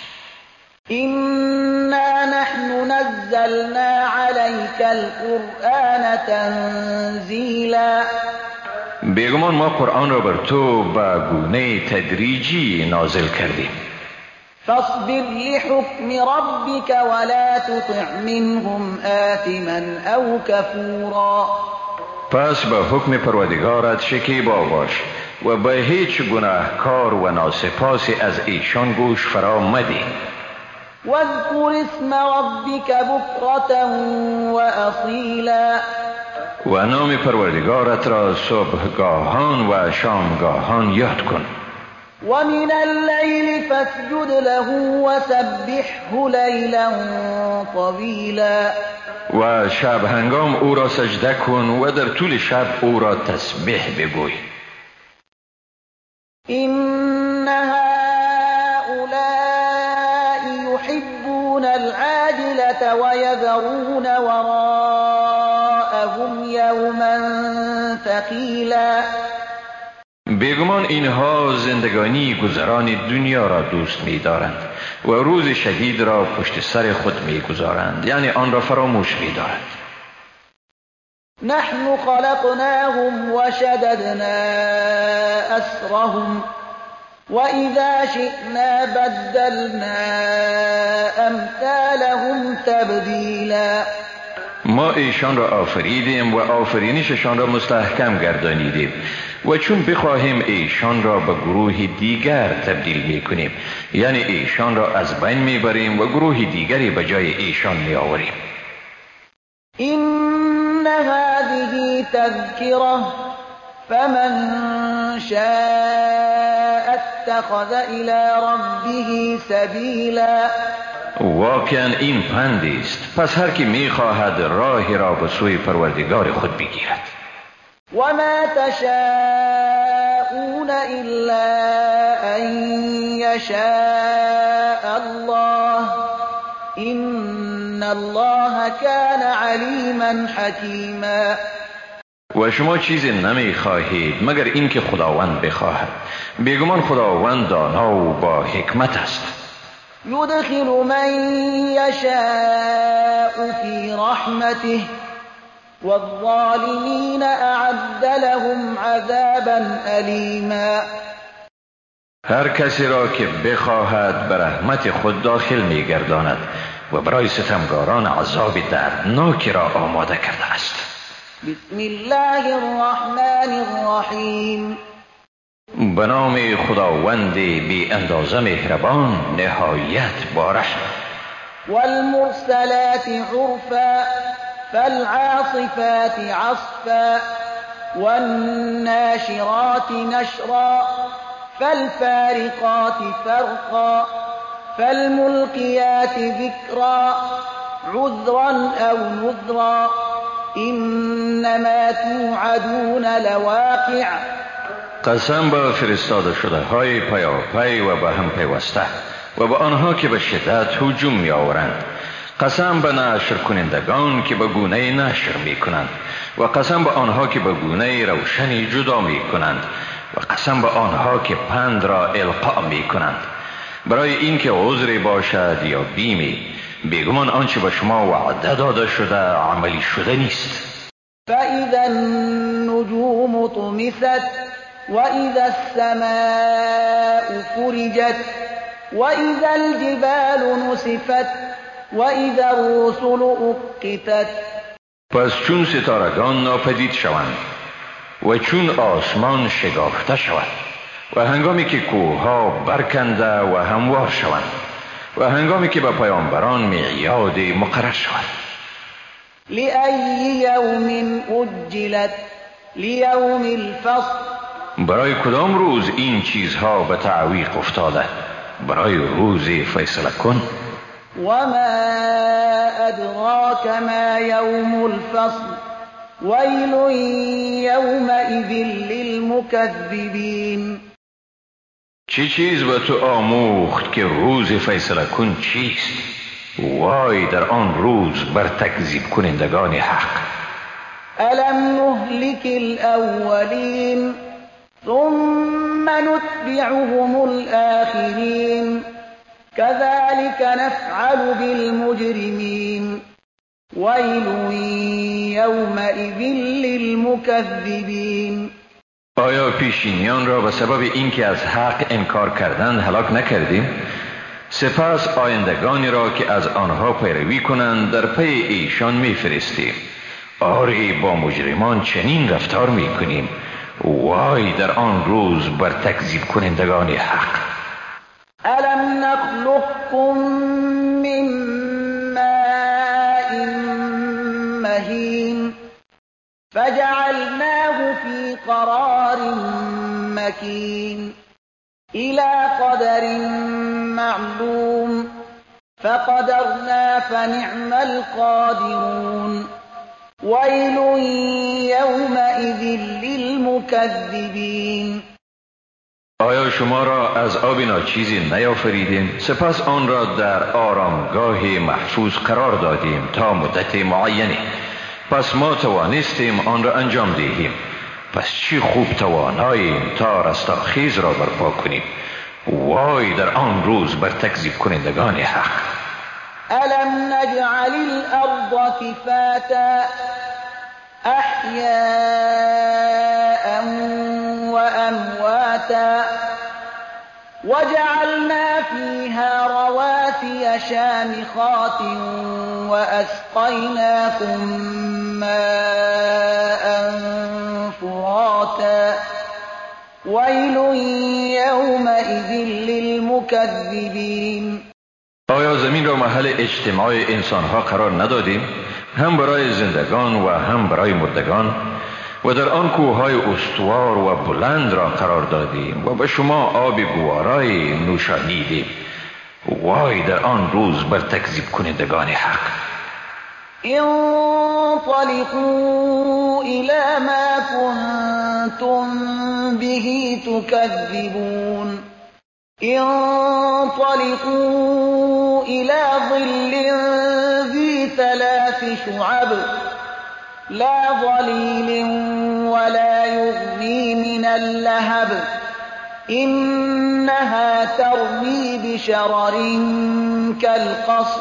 إنا نحن نزلنا عليك القرآن تنزيلا. بیگمان ما قرآن را بر تو به گونه تدریجی نازل کردیم. فاصبر لحكم ربك ولا تطع منهم آثما أو كفورا. پس به حکم پروردگارت شکیبا باش و به هیچ گناهکار و ناسپاسی از ایشان گوش فرا مده. واذكر اسم ربك بكرة وأصيلا. و نام پروردگارت را صبحگاهان و شامگاهان یاد کن. ومن الليل فاسجد له وسبحه ليلا طويلا. و شب هنگام او را سجده کن و در طول شب او را تسبیح بگوی. إن هؤلاء يحبون العاجلة الحياة ويذرون وراءهم يوما ثقيلا. بیگمان اینها زندگانی گذران دنیا را دوست می‌دارند و روز شدید را پشت سر خود می‌گذارند، یعنی آن را فراموش می‌دارند. نحن خلقناهم وشددنا أسرهم وإذا شئنا بدلنا أمثالهم تبدیلا. ما ایشان را آفریدیم و آفرینششان را مستحکم گردانیدیم و چون بخواهیم ایشان را به گروه دیگر تبدیل می‌کنیم، یعنی ایشان را از بین می‌بریم و گروه دیگری به جای ایشان می‌آوریم. إن هذه تذكرة فمن شاء اتخذ إلى ربه سبيلا. واقعا این پندی است، پس هر کی می‌خواهد راهی را به سوی پروردگار خود بگیرد. وما تشاءون إلا أن يشاء الله إن الله كان عليما حكيما. و شما چیزی نمی‌خواهید مگر اینکه خداوند بخواهد. بیگمان خداوند دانا و با حکمت است. يدخل من يشاء في رحمته والظالمين أعد لهم عذابا أليما. هر کسی را که بخواهد به رحمت خود داخل می‌گرداند و برای ستمگاران عذاب دردناکی را آماده کرده است. بسم الله الرحمن الرحیم. به نام خداوند بی اندازه مهربان نهایت بارش. والمرسلات عرفا فالعاصفات عصفا والناشرات نشرا فالفارقات فرقا فالملقيات ذكرا عذرا أو نذرا إنما توعدون لواقع. قسم به فرستاده شده های پیاپی و به هم پیوسته و به آنها که به شدت هجوم می آورند. قسم به نشر کنندگان که به گونه نشر می کنند و قسم به آنها که به گونه روشنی جدا می کنند و قسم به آنها که پند را القا می کنند برای اینکه عذری باشد یا بیمی. بیگمان آنچه به شما وعده داده شده عملی شده نیست. فإذا النجوم طمست وإذا السماء فرجت وإذا الجبال نسفت وإذا الرسل أقتت. پس چون ستارگان ناپدید شوند و چون آسمان شکافته شود و هنگامی که کوهها برکنده و هموار شوند و هنگامی که به پیامبران میعاد مقرر شود. لأي يوم أجلت لیوم الفصل. برای کدام روز این چیزها به تعویق افتاده؟ برای روز فیصله کن. وما أدراك ما يوم الفصل ويل يومئذ للمكذبين. چه چیز به تو آموخت که روز فیصله کن چیست؟ وای در آن روز بر تکذیب کنندگان حق. ألم نهلك الأولين ثم نتبعهم الآخرين كذلك نفعل بالمجرمين ويل يومئذ للمكذبين. آیا پیشینیان را به سبب اینکه از حق انکار کردند هلاک نکردیم؟ سپس آیندگانی را که از آنها پیروی کنند در پی ایشان میفرستیم. آری با مجرمان چنین رفتار میکنیم. وای در آن روز بر تکذیب کنندگان حق. ألم نخلقكم من ماء مهين فجعلناه في قرار مكين إلى قدر معلوم فقدرنا فنعم القادرون ويل يومئذ للمكذبين. آیا شما را از آب ناچیزی نیافریدیم سپس آن را در آرامگاه محفوظ قرار دادیم تا مدت معینی، پس ما توانستیم آن را انجام دهیم. پس چی خوب تواناییم تا رستاخیز را برپا کنیم. وای در آن روز بر تکذیب کنندگان حق. ألم نجعل الأرض كفاتا أحياء وأمواتا وجعلنا فيها رواسي شامخات وأسقيناكم ماء فراتا ويل يومئذ للمكذبين. آیا زمین را محل اجتماع انسانها قرار ندادیم، هم برای زندگان و هم برای مردگان، و در آن کوههای استوار و بلند را قرار دادیم و به شما آب گوارای نوشانیدیم. وای در آن روز بر تکذیب کنندگان حق. انطلقوا إلى ما كنتم به تكذبون انطلقوا إلى ظل ذي 3 شعب لا ظليل ولا يغني من اللهب إنها ترمي بشرر كالقصر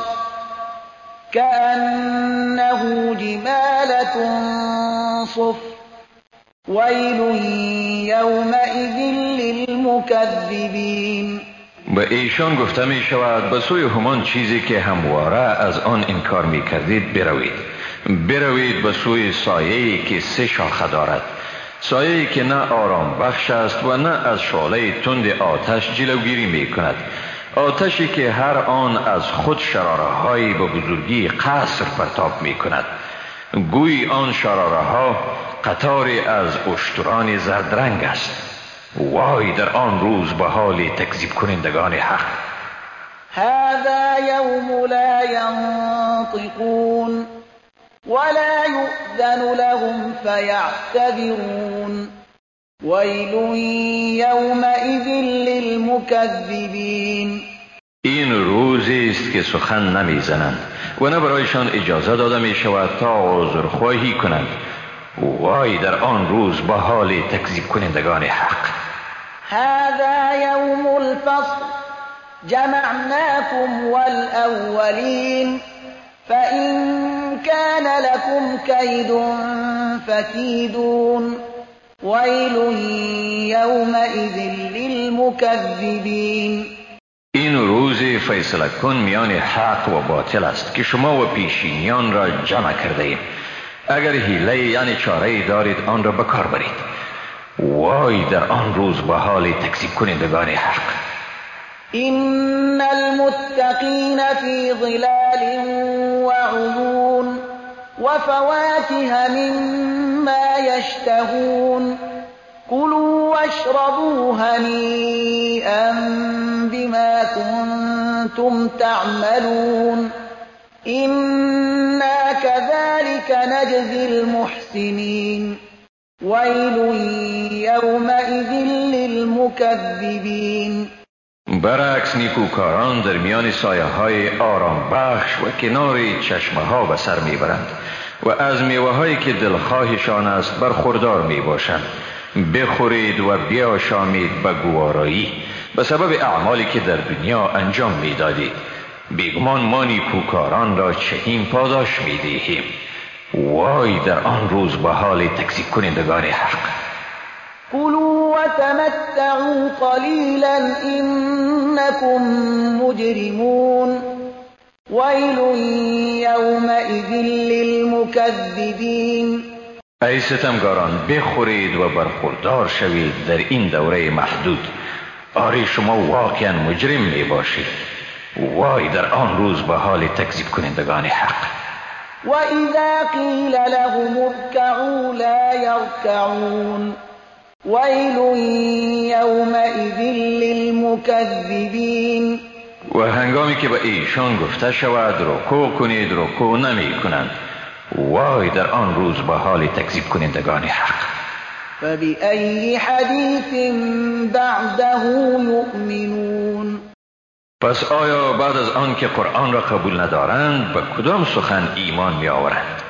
كأنه جمالة صفر ويل يومئذ للمكذبين. به ایشان گفته می شود به سوی همان چیزی که همواره از آن انکار می کردید بروید به سوی سایه‌ای که 3 شاخه دارد، سایه‌ای که نه آرام بخش است و نه از شعله تند آتش جلوگیری می کند، آتشی که هر آن از خود شراره‌هایی به بزرگی قصر پرتاب می کند. گویی آن شراره‌ها قطاری از اشتران زردرنگ است. وای در آن روز به حال تکذیب کنندگان حق. هذا يوم لا ينطقون ولا يؤذن لهم فيعتذرون ويل يومئذ للمكذبين. این روزی است که سخن نمیزنند و نه برایشان اجازه داده می شود تا عذرخواهی کنند. وای در آن روز به حال تکذیب کنندگان حق. هذا يوم الفصل جمعناكم والأولين فإن كان لكم كيد فكيدون ويل يومئذ للمكذبين. این روز فیصله کن میان حق و باطل است که شما و پیشینیان را جمع کرده ایم. اگر حیله یعنی چاره دارید آن را بکار برید. وای در آن روز به حال تکذیب کنندگان حق. إن المتقين في ظلال وعيون وفواكه مما يشتهون كلوا واشربوا هنيئا بما كنتم تعملون إنا كذلك نجزي المحسنين ويل يومئذ للمكذبين. برعکس نیکوکاران در میان سایه های آرام بخش و کنار چشمه ها به سر می برند و از میوه هایی که دلخواهشان است برخوردار می باشند. بخورید و بیاشامید به گوارایی به سبب اعمالی که در دنیا انجام می دادید. بیگمان ما نیکوکاران را چنین پاداش می دهیم. وای در آن روز به حال تکذیب کنندگان حق. كلوا وتمتعوا قليلا إنكم مجرمون ويل يومئذ للمكذبين. ای ستمگاران بخورید و برخوردار شوید در این دوره محدود. آری شما واقعا مجرم می باشید. وای در آن روز به حال تکذیب کنندگان حق. وإذا قيل لهم اركعوا لا يركعون ويل يومئذ للمكذبين. و هنگامی که به ایشان گفته شود رکوع کنید رکوع نمی کنند. وای در آن روز به حال تکذیب کنندگان حق. فبأي حدیث بعده یؤمنون. پس آیا بعد از آن که قرآن را قبول ندارند به کدام سخن ایمان می آورند؟